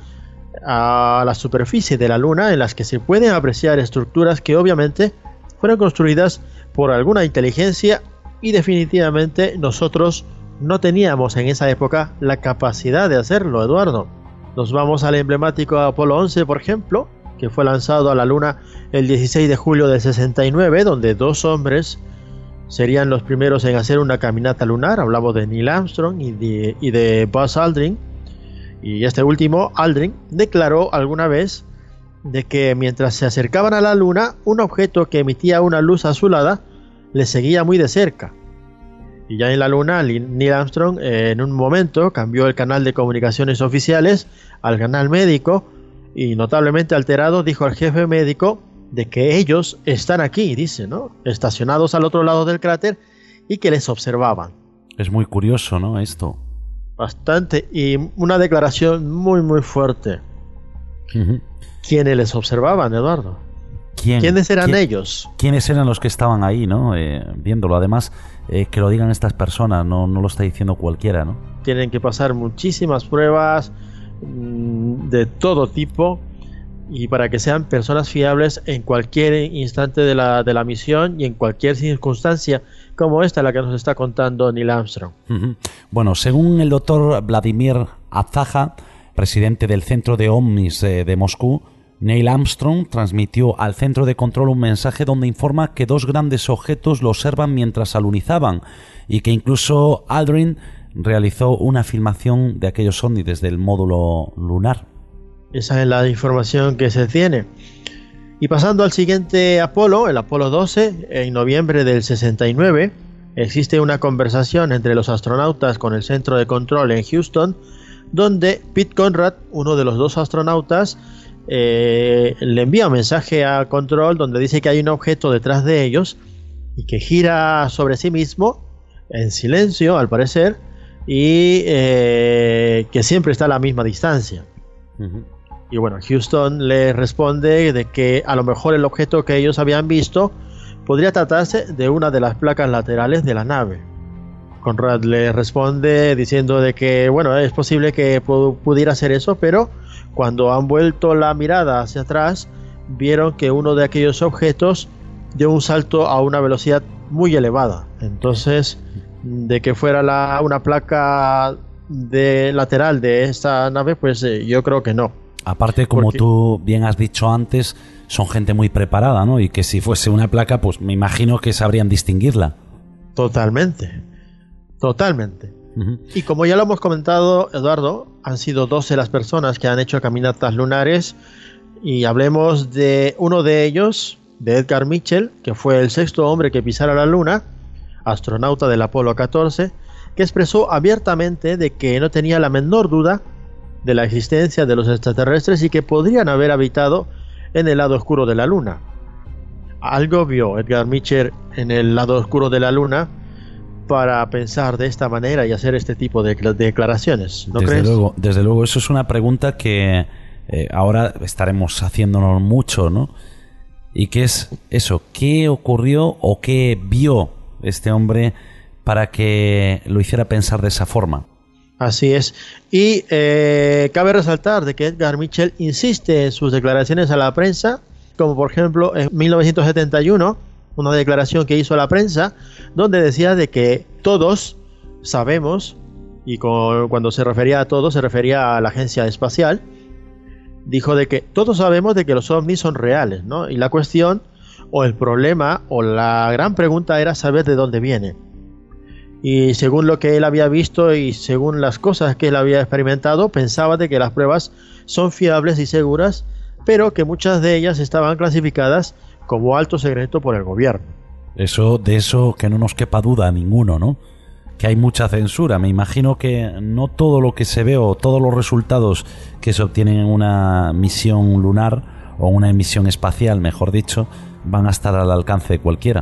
a la superficie de la Luna en las que se pueden apreciar estructuras que obviamente fueron construidas por alguna inteligencia y definitivamente nosotros no teníamos en esa época la capacidad de hacerlo, Eduardo. Nos vamos al emblemático Apolo once, por ejemplo, que fue lanzado a la Luna el dieciséis de julio del sesenta y nueve, donde dos hombres serían los primeros en hacer una caminata lunar. Hablamos de Neil Armstrong y de, y de Buzz Aldrin. Y este último, Aldrin, declaró alguna vez de que mientras se acercaban a la Luna, un objeto que emitía una luz azulada le seguía muy de cerca. Y ya en la Luna, Neil Armstrong eh, en un momento cambió el canal de comunicaciones oficiales al canal médico y notablemente alterado dijo al jefe médico de que ellos están aquí, dice, ¿no?, estacionados al otro lado del cráter y que les observaban. Es muy curioso, ¿no?, esto. Bastante, y una declaración muy muy fuerte. Uh-huh. ¿Quiénes les observaban, Eduardo? ¿Quién, ¿Quiénes eran quién, ellos? ¿Quiénes eran los que estaban ahí, no? Eh, viéndolo. Además, eh, que lo digan estas personas, no, no lo está diciendo cualquiera, ¿no? Tienen que pasar muchísimas pruebas mmm, de todo tipo y para que sean personas fiables en cualquier instante de la, de la misión y en cualquier circunstancia como esta la que nos está contando Neil Armstrong. Uh-huh. Bueno, según el doctor Vladimir Azaja, presidente del Centro de OVNIs eh, de Moscú, Neil Armstrong transmitió al centro de control un mensaje donde informa que dos grandes objetos lo observan mientras alunizaban y que incluso Aldrin realizó una filmación de aquellos ovnis desde el módulo lunar. Esa es la información que se tiene. Y pasando al siguiente Apolo, el Apolo doce, en noviembre del sesenta y nueve, existe una conversación entre los astronautas con el centro de control en Houston, donde Pete Conrad, uno de los dos astronautas, eh, le envía un mensaje a control donde dice que hay un objeto detrás de ellos y que gira sobre sí mismo en silencio, al parecer, y eh, que siempre está a la misma distancia. Uh-huh. Y bueno, Houston le responde de que a lo mejor el objeto que ellos habían visto podría tratarse de una de las placas laterales de la nave. Conrad le responde diciendo de que bueno, es posible que pudiera ser eso, pero cuando han vuelto la mirada hacia atrás, vieron que uno de aquellos objetos dio un salto a una velocidad muy elevada. Entonces, de que fuera la, una placa de lateral de esta nave, pues eh, yo creo que no. Aparte, como Porque... tú bien has dicho antes, son gente muy preparada, ¿no? Y que si fuese una placa, pues me imagino que sabrían distinguirla. Totalmente, totalmente. Uh-huh. Y como ya lo hemos comentado, Eduardo, han sido doce las personas que han hecho caminatas lunares y hablemos de uno de ellos, de Edgar Mitchell, que fue el sexto hombre que pisara la Luna, astronauta del Apolo catorce, que expresó abiertamente de que no tenía la menor duda de la existencia de los extraterrestres y que podrían haber habitado en el lado oscuro de la Luna. Algo vio Edgar Mitchell en el lado oscuro de la Luna para pensar de esta manera y hacer este tipo de declaraciones, ¿no desde crees? Luego, desde luego, eso es una pregunta que eh, ahora estaremos haciéndonos mucho, ¿no? Y que es eso, ¿qué ocurrió o qué vio este hombre para que lo hiciera pensar de esa forma? Así es. Y eh, cabe resaltar de que Edgar Mitchell insiste en sus declaraciones a la prensa, como por ejemplo en mil novecientos setenta y uno, una declaración que hizo a la prensa, donde decía de que todos sabemos, y con, cuando se refería a todos, se refería a la agencia espacial, dijo de que todos sabemos de que los ovnis son reales, ¿no? Y la cuestión, o el problema, o la gran pregunta era saber de dónde vienen. Y según lo que él había visto y según las cosas que él había experimentado, pensaba de que las pruebas son fiables y seguras, pero que muchas de ellas estaban clasificadas como alto secreto por el gobierno. Eso, de eso que no nos quepa duda ninguno, ¿no? Que hay mucha censura. Me imagino que no todo lo que se ve o todos los resultados que se obtienen en una misión lunar o una misión espacial, mejor dicho, van a estar al alcance de cualquiera.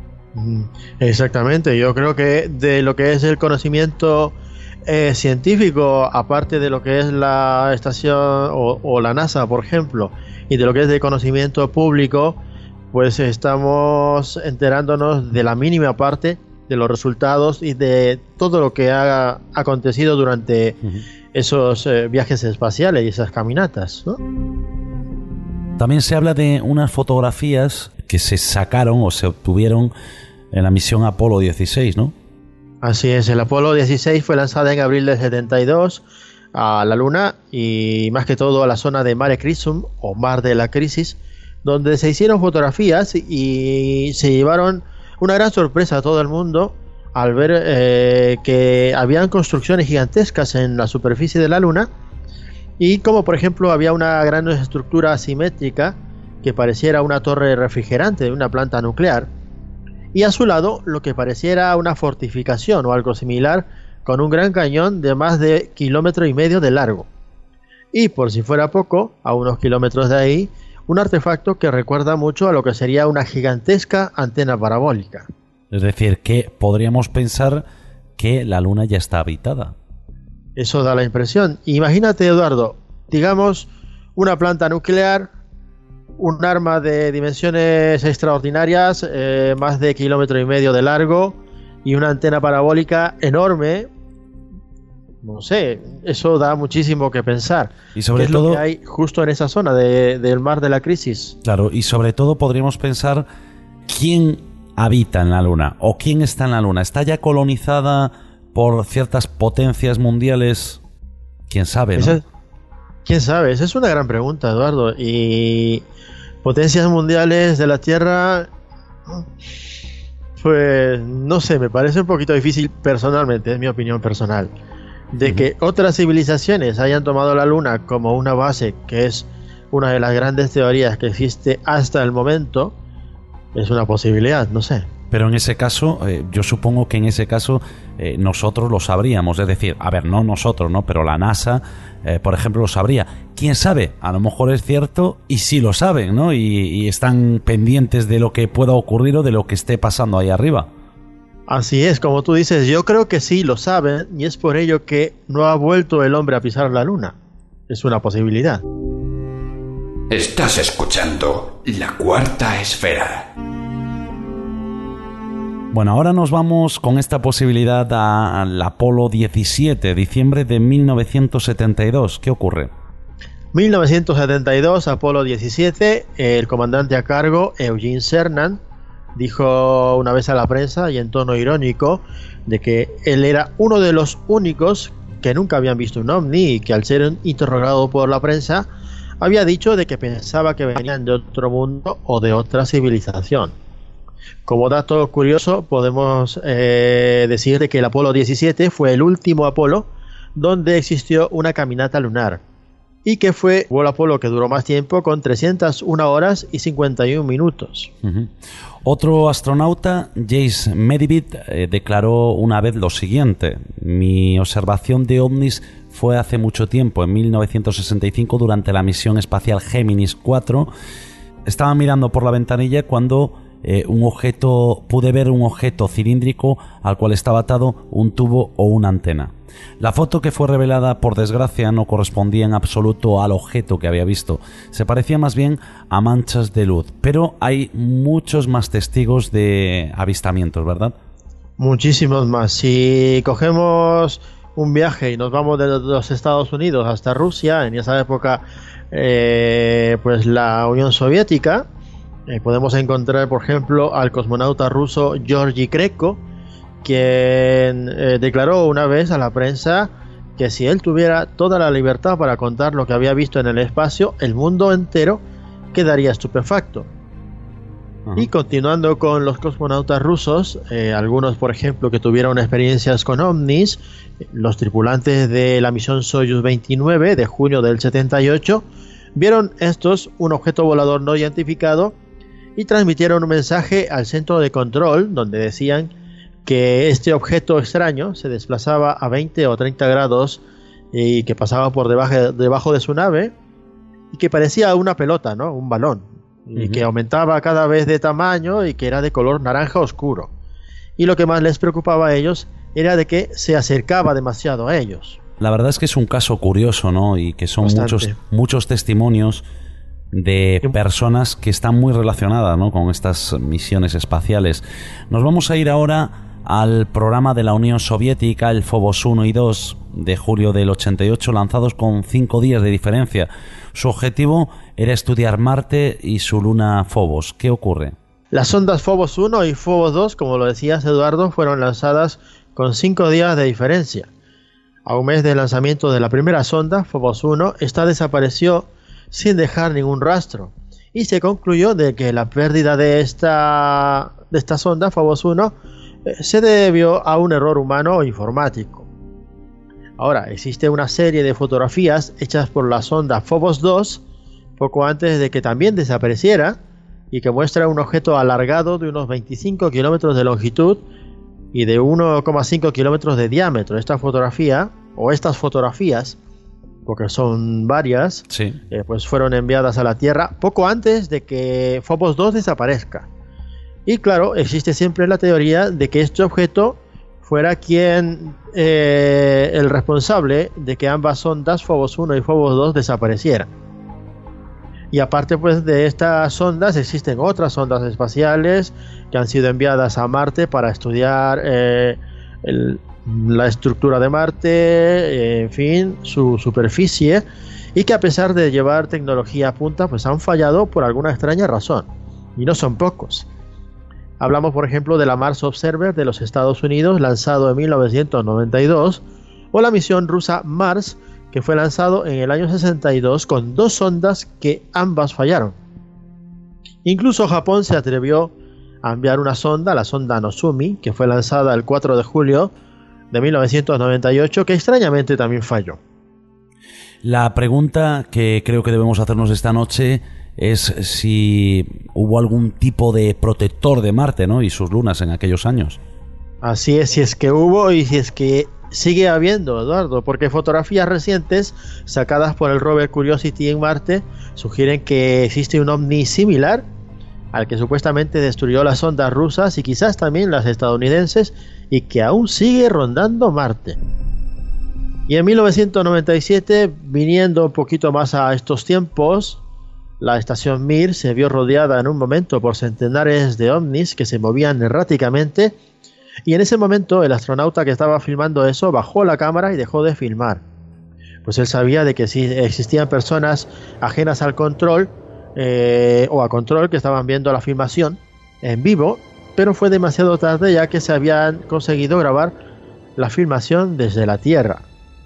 Exactamente, yo creo que de lo que es el conocimiento eh, científico, aparte de lo que es la estación o, o la NASA, por ejemplo, y de lo que es de conocimiento público, pues estamos enterándonos de la mínima parte de los resultados y de todo lo que ha acontecido durante uh-huh. esos eh, viajes espaciales y esas caminatas, ¿no? También se habla de unas fotografías que se sacaron o se obtuvieron en la misión Apolo dieciséis, ¿no? Así es, el Apolo dieciséis fue lanzada en abril del setenta y dos a la Luna y más que todo a la zona de Mare Crisium o Mar de la Crisis, donde se hicieron fotografías y se llevaron una gran sorpresa a todo el mundo al ver eh, que habían construcciones gigantescas en la superficie de la Luna y como por ejemplo había una gran estructura asimétrica que pareciera una torre refrigerante de una planta nuclear y a su lado lo que pareciera una fortificación o algo similar con un gran cañón de más de kilómetro y medio de largo y por si fuera poco, a unos kilómetros de ahí, un artefacto que recuerda mucho a lo que sería una gigantesca antena parabólica. Es decir, que podríamos pensar que la Luna ya está habitada. Eso da la impresión. Imagínate, Eduardo, digamos una planta nuclear, un arma de dimensiones extraordinarias, eh, más de kilómetro y medio de largo y una antena parabólica enorme. No sé, eso da muchísimo que pensar. Y sobre ¿Qué todo, es lo que hay justo en esa zona de, del Mar de la Crisis? Claro, y sobre todo podríamos pensar quién habita en la Luna o quién está en la Luna. ¿Está ya colonizada por ciertas potencias mundiales? ¿Quién sabe, no? Esa, ¿Quién sabe? Esa es una gran pregunta, Eduardo. Y potencias mundiales de la Tierra, pues no sé, me parece un poquito difícil personalmente, es mi opinión personal. De uh-huh. que otras civilizaciones hayan tomado la Luna como una base, que es una de las grandes teorías que existe hasta el momento, es una posibilidad, no sé. Pero en ese caso, eh, yo supongo que en ese caso eh, nosotros lo sabríamos, es decir, a ver, no nosotros, ¿no? Pero la NASA, eh, por ejemplo, lo sabría. ¿Quién sabe? A lo mejor es cierto y sí lo saben, ¿no? Y, y están pendientes de lo que pueda ocurrir o de lo que esté pasando ahí arriba. Así es, como tú dices, yo creo que sí lo saben y es por ello que no ha vuelto el hombre a pisar la Luna. Es una posibilidad. Estás escuchando La Cuarta Esfera. Bueno, ahora nos vamos con esta posibilidad al Apolo diecisiete, diciembre de mil novecientos setenta y dos. ¿Qué ocurre? mil novecientos setenta y dos, Apolo diecisiete, el comandante a cargo, Eugene Cernan, dijo una vez a la prensa y en tono irónico de que él era uno de los únicos que nunca habían visto un ovni y que al ser interrogado por la prensa había dicho de que pensaba que venían de otro mundo o de otra civilización. Como dato curioso podemos eh, decir de que el Apolo diecisiete fue el último Apolo donde existió una caminata lunar y que fue el Apolo que duró más tiempo con trescientas una horas y cincuenta y un minutos. Uh-huh. Otro astronauta, James Medivid, eh, declaró una vez lo siguiente: mi observación de ovnis fue hace mucho tiempo, en mil novecientos sesenta y cinco, durante la misión espacial Géminis cuatro. Estaba mirando por la ventanilla cuando eh, un objeto, pude ver un objeto cilíndrico al cual estaba atado un tubo o una antena. La foto que fue revelada, por desgracia, no correspondía en absoluto al objeto que había visto. Se parecía más bien a manchas de luz. Pero hay muchos más testigos de avistamientos, ¿verdad? Muchísimos más. Si cogemos un viaje y nos vamos de los Estados Unidos hasta Rusia, en esa época, eh, pues la Unión Soviética, eh, podemos encontrar, por ejemplo, al cosmonauta ruso Georgi Kreko, quien eh, declaró una vez a la prensa que si él tuviera toda la libertad para contar lo que había visto en el espacio, el mundo entero quedaría estupefacto. Uh-huh. Y continuando con los cosmonautas rusos, eh, algunos por ejemplo que tuvieron experiencias con ovnis, los tripulantes de la misión Soyuz veintinueve de junio del setenta y ocho, vieron estos un objeto volador no identificado y transmitieron un mensaje al centro de control donde decían que este objeto extraño se desplazaba a veinte o treinta grados y que pasaba por debajo, debajo de su nave y que parecía una pelota, ¿no? Un balón. Y uh-huh. que aumentaba cada vez de tamaño y que era de color naranja oscuro. Y lo que más les preocupaba a ellos era de que se acercaba demasiado a ellos. La verdad es que es un caso curioso, ¿no? Y que son muchos, muchos testimonios de personas que están muy relacionadas, ¿no?, con estas misiones espaciales. Nos vamos a ir ahora al programa de la Unión Soviética, el Phobos uno y dos de julio del ochenta y ocho, lanzados con cinco días de diferencia. Su objetivo era estudiar Marte y su luna Phobos. ¿Qué ocurre? Las sondas Phobos uno y Phobos dos, como lo decías, Eduardo, fueron lanzadas con cinco días de diferencia. A un mes del lanzamiento de la primera sonda, Phobos uno, esta desapareció sin dejar ningún rastro y se concluyó de que la pérdida de esta, de esta sonda Phobos uno eh, se debió a un error humano o informático. Ahora, existe una serie de fotografías hechas por la sonda Phobos dos poco antes de que también desapareciera y que muestra un objeto alargado de unos veinticinco kilómetros de longitud y de uno coma cinco kilómetros de diámetro. Esta fotografía, o estas fotografías, porque son varias, sí. eh, pues fueron enviadas a la Tierra poco antes de que Phobos dos desaparezca. Y claro, existe siempre la teoría de que este objeto fuera quien eh, el responsable de que ambas sondas Phobos uno y Phobos dos desaparecieran. Y aparte pues de estas sondas existen otras sondas espaciales que han sido enviadas a Marte para estudiar eh, el, la estructura de Marte, eh, en fin, su superficie, y que a pesar de llevar tecnología a punta pues han fallado por alguna extraña razón, y no son pocos. Hablamos por ejemplo de la Mars Observer de los Estados Unidos, lanzado en mil novecientos noventa y dos, o la misión rusa Mars, que fue lanzado en el año sesenta y dos con dos sondas que ambas fallaron. Incluso Japón se atrevió a enviar una sonda, la sonda Nozomi, que fue lanzada el cuatro de julio de mil novecientos noventa y ocho, que extrañamente también falló. La pregunta que creo que debemos hacernos esta noche es si hubo algún tipo de protector de Marte, ¿no?, y sus lunas en aquellos años. Así es, si es que hubo y si es que sigue habiendo, Eduardo, porque fotografías recientes sacadas por el rover Curiosity en Marte sugieren que existe un ovni similar al que supuestamente destruyó las sondas rusas y quizás también las estadounidenses y que aún sigue rondando Marte. Y en mil novecientos noventa y siete, viniendo un poquito más a estos tiempos, la estación Mir se vio rodeada en un momento por centenares de ovnis que se movían erráticamente, y en ese momento el astronauta que estaba filmando eso bajó la cámara y dejó de filmar. Pues él sabía de que sí existían personas ajenas al control eh, o a control que estaban viendo la filmación en vivo, pero fue demasiado tarde ya que se habían conseguido grabar la filmación desde la Tierra.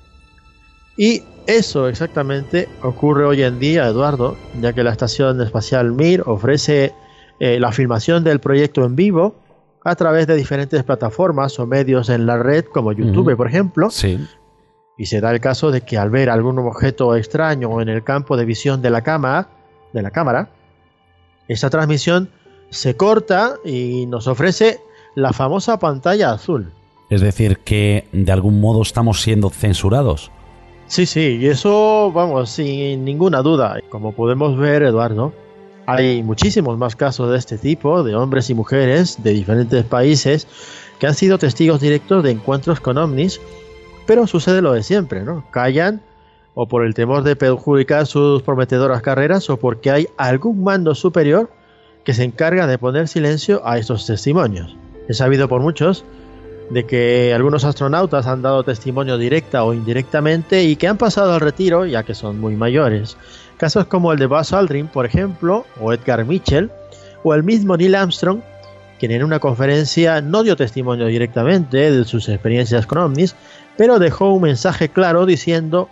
Y eso exactamente ocurre hoy en día, Eduardo, ya que la estación espacial Mir ofrece eh, la filmación del proyecto en vivo a través de diferentes plataformas o medios en la red, como YouTube, uh-huh. por ejemplo. Sí. Y se da el caso de que al ver algún objeto extraño en el campo de visión de la cámara, de la cámara, esta transmisión se corta y nos ofrece la famosa pantalla azul. Es decir, que de algún modo estamos siendo censurados. Sí, sí, y eso, vamos, sin ninguna duda. Como podemos ver, Eduardo, hay muchísimos más casos de este tipo, de hombres y mujeres de diferentes países que han sido testigos directos de encuentros con ovnis, pero sucede lo de siempre, ¿no? Callan, o por el temor de perjudicar sus prometedoras carreras, o porque hay algún mando superior que se encarga de poner silencio a estos testimonios. Es sabido por muchos de que algunos astronautas han dado testimonio directa o indirectamente y que han pasado al retiro ya que son muy mayores. Casos como el de Buzz Aldrin, por ejemplo, o Edgar Mitchell, o el mismo Neil Armstrong, quien en una conferencia no dio testimonio directamente de sus experiencias con ovnis, pero dejó un mensaje claro diciendo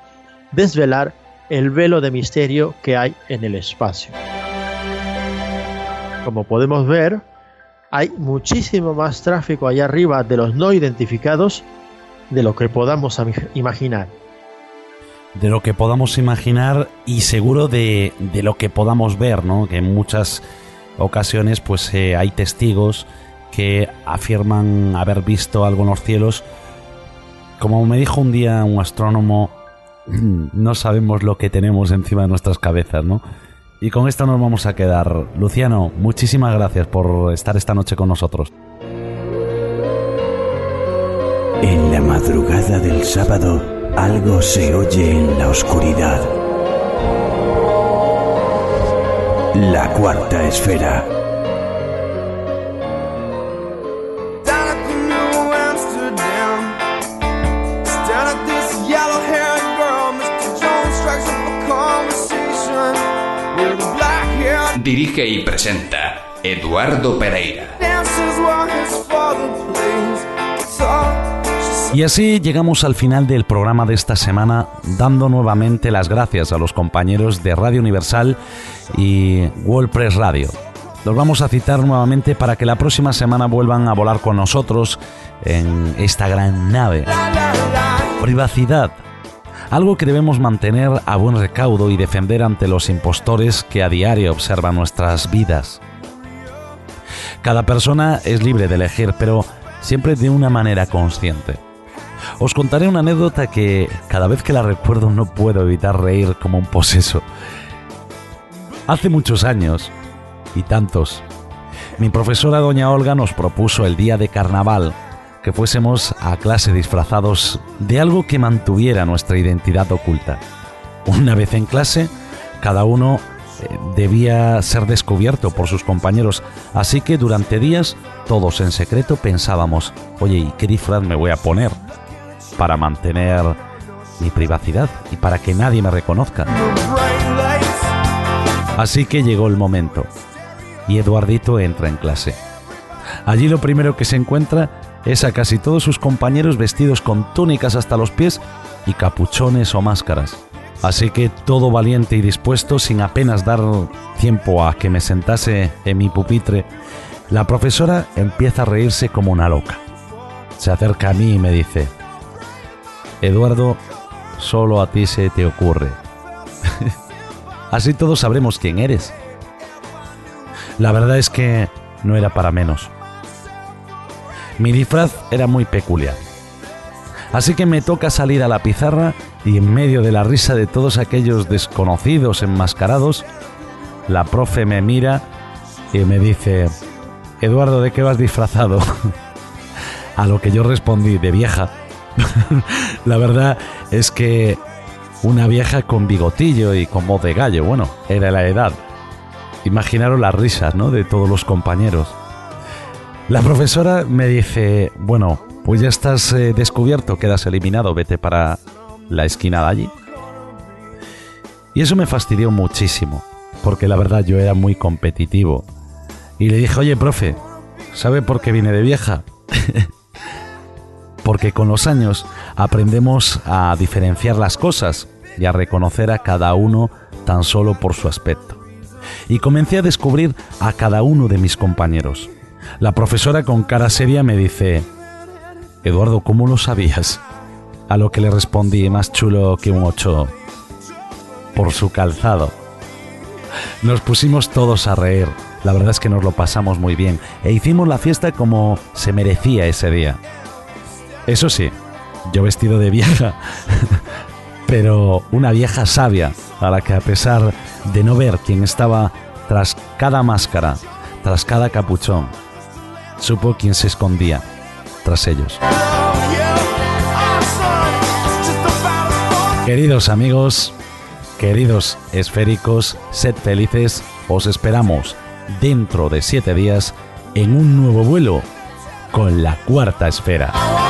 desvelar el velo de misterio que hay en el espacio. como podemos ver, hay muchísimo más tráfico allá arriba de los no identificados de lo que podamos imaginar. De lo que podamos imaginar y seguro de, de lo que podamos ver, ¿no? Que en muchas ocasiones pues eh, hay testigos que afirman haber visto algo en los cielos. Como me dijo un día un astrónomo, no sabemos lo que tenemos encima de nuestras cabezas, ¿no? Y con esto nos vamos a quedar. Luciano, muchísimas gracias por estar esta noche con nosotros. En la madrugada del sábado, algo se oye en la oscuridad. La cuarta esfera. Dirige y presenta Eduardo Pereira. Y así llegamos al final del programa de esta semana, dando nuevamente las gracias a los compañeros de Radio Universal y World Press Radio. Los vamos a citar nuevamente para que la próxima semana vuelvan a volar con nosotros en esta gran nave. Privacidad. Algo que debemos mantener a buen recaudo y defender ante los impostores que a diario observan nuestras vidas. Cada persona es libre de elegir, pero siempre de una manera consciente. Os contaré una anécdota que cada vez que la recuerdo no puedo evitar reír como un poseso. Hace muchos años, y tantos, mi profesora doña Olga nos propuso el día de carnaval que fuésemos a clase disfrazados de algo que mantuviera nuestra identidad oculta. Una vez en clase, cada uno eh, debía ser descubierto por sus compañeros, así que durante días todos en secreto pensábamos, oye, ¿y qué disfraz me voy a poner para mantener mi privacidad y para que nadie me reconozca? Así que llegó el momento y Eduardito entra en clase. Allí lo primero que se encuentra es a casi todos sus compañeros vestidos con túnicas hasta los pies y capuchones o máscaras. Así que todo valiente y dispuesto, sin apenas dar tiempo a que me sentase en mi pupitre, la profesora empieza a reírse como una loca. Se acerca a mí y me dice: Eduardo, solo a ti se te ocurre. Así todos sabremos quién eres. La verdad es que no era para menos. Mi disfraz era muy peculiar. Así que me toca salir a la pizarra y en medio de la risa de todos aquellos desconocidos enmascarados, la profe me mira y me dice: Eduardo, ¿de qué vas disfrazado? A lo que yo respondí: de vieja. La verdad es que una vieja con bigotillo y con voz de gallo. Bueno, era la edad. Imaginaros las risas, ¿no?, de todos los compañeros. La profesora me dice: bueno, pues ya estás eh, descubierto, quedas eliminado, vete para la esquina de allí. Y eso me fastidió muchísimo, porque la verdad yo era muy competitivo. Y le dije: oye, profe, ¿sabe por qué vine de vieja? Porque con los años aprendemos a diferenciar las cosas y a reconocer a cada uno tan solo por su aspecto. Y comencé a descubrir a cada uno de mis compañeros. La profesora con cara seria me dice: Eduardo, ¿cómo lo sabías? A lo que le respondí, más chulo que un ocho: por su calzado. Nos pusimos todos a reír. La verdad es que nos lo pasamos muy bien e hicimos la fiesta como se merecía ese día. Eso sí, yo vestido de vieja, pero una vieja sabia, a la que a pesar de no ver quién estaba tras cada máscara, tras cada capuchón, supo quién se escondía tras ellos. Queridos amigos, queridos esféricos, sed felices. Os esperamos dentro de siete días en un nuevo vuelo con la cuarta esfera.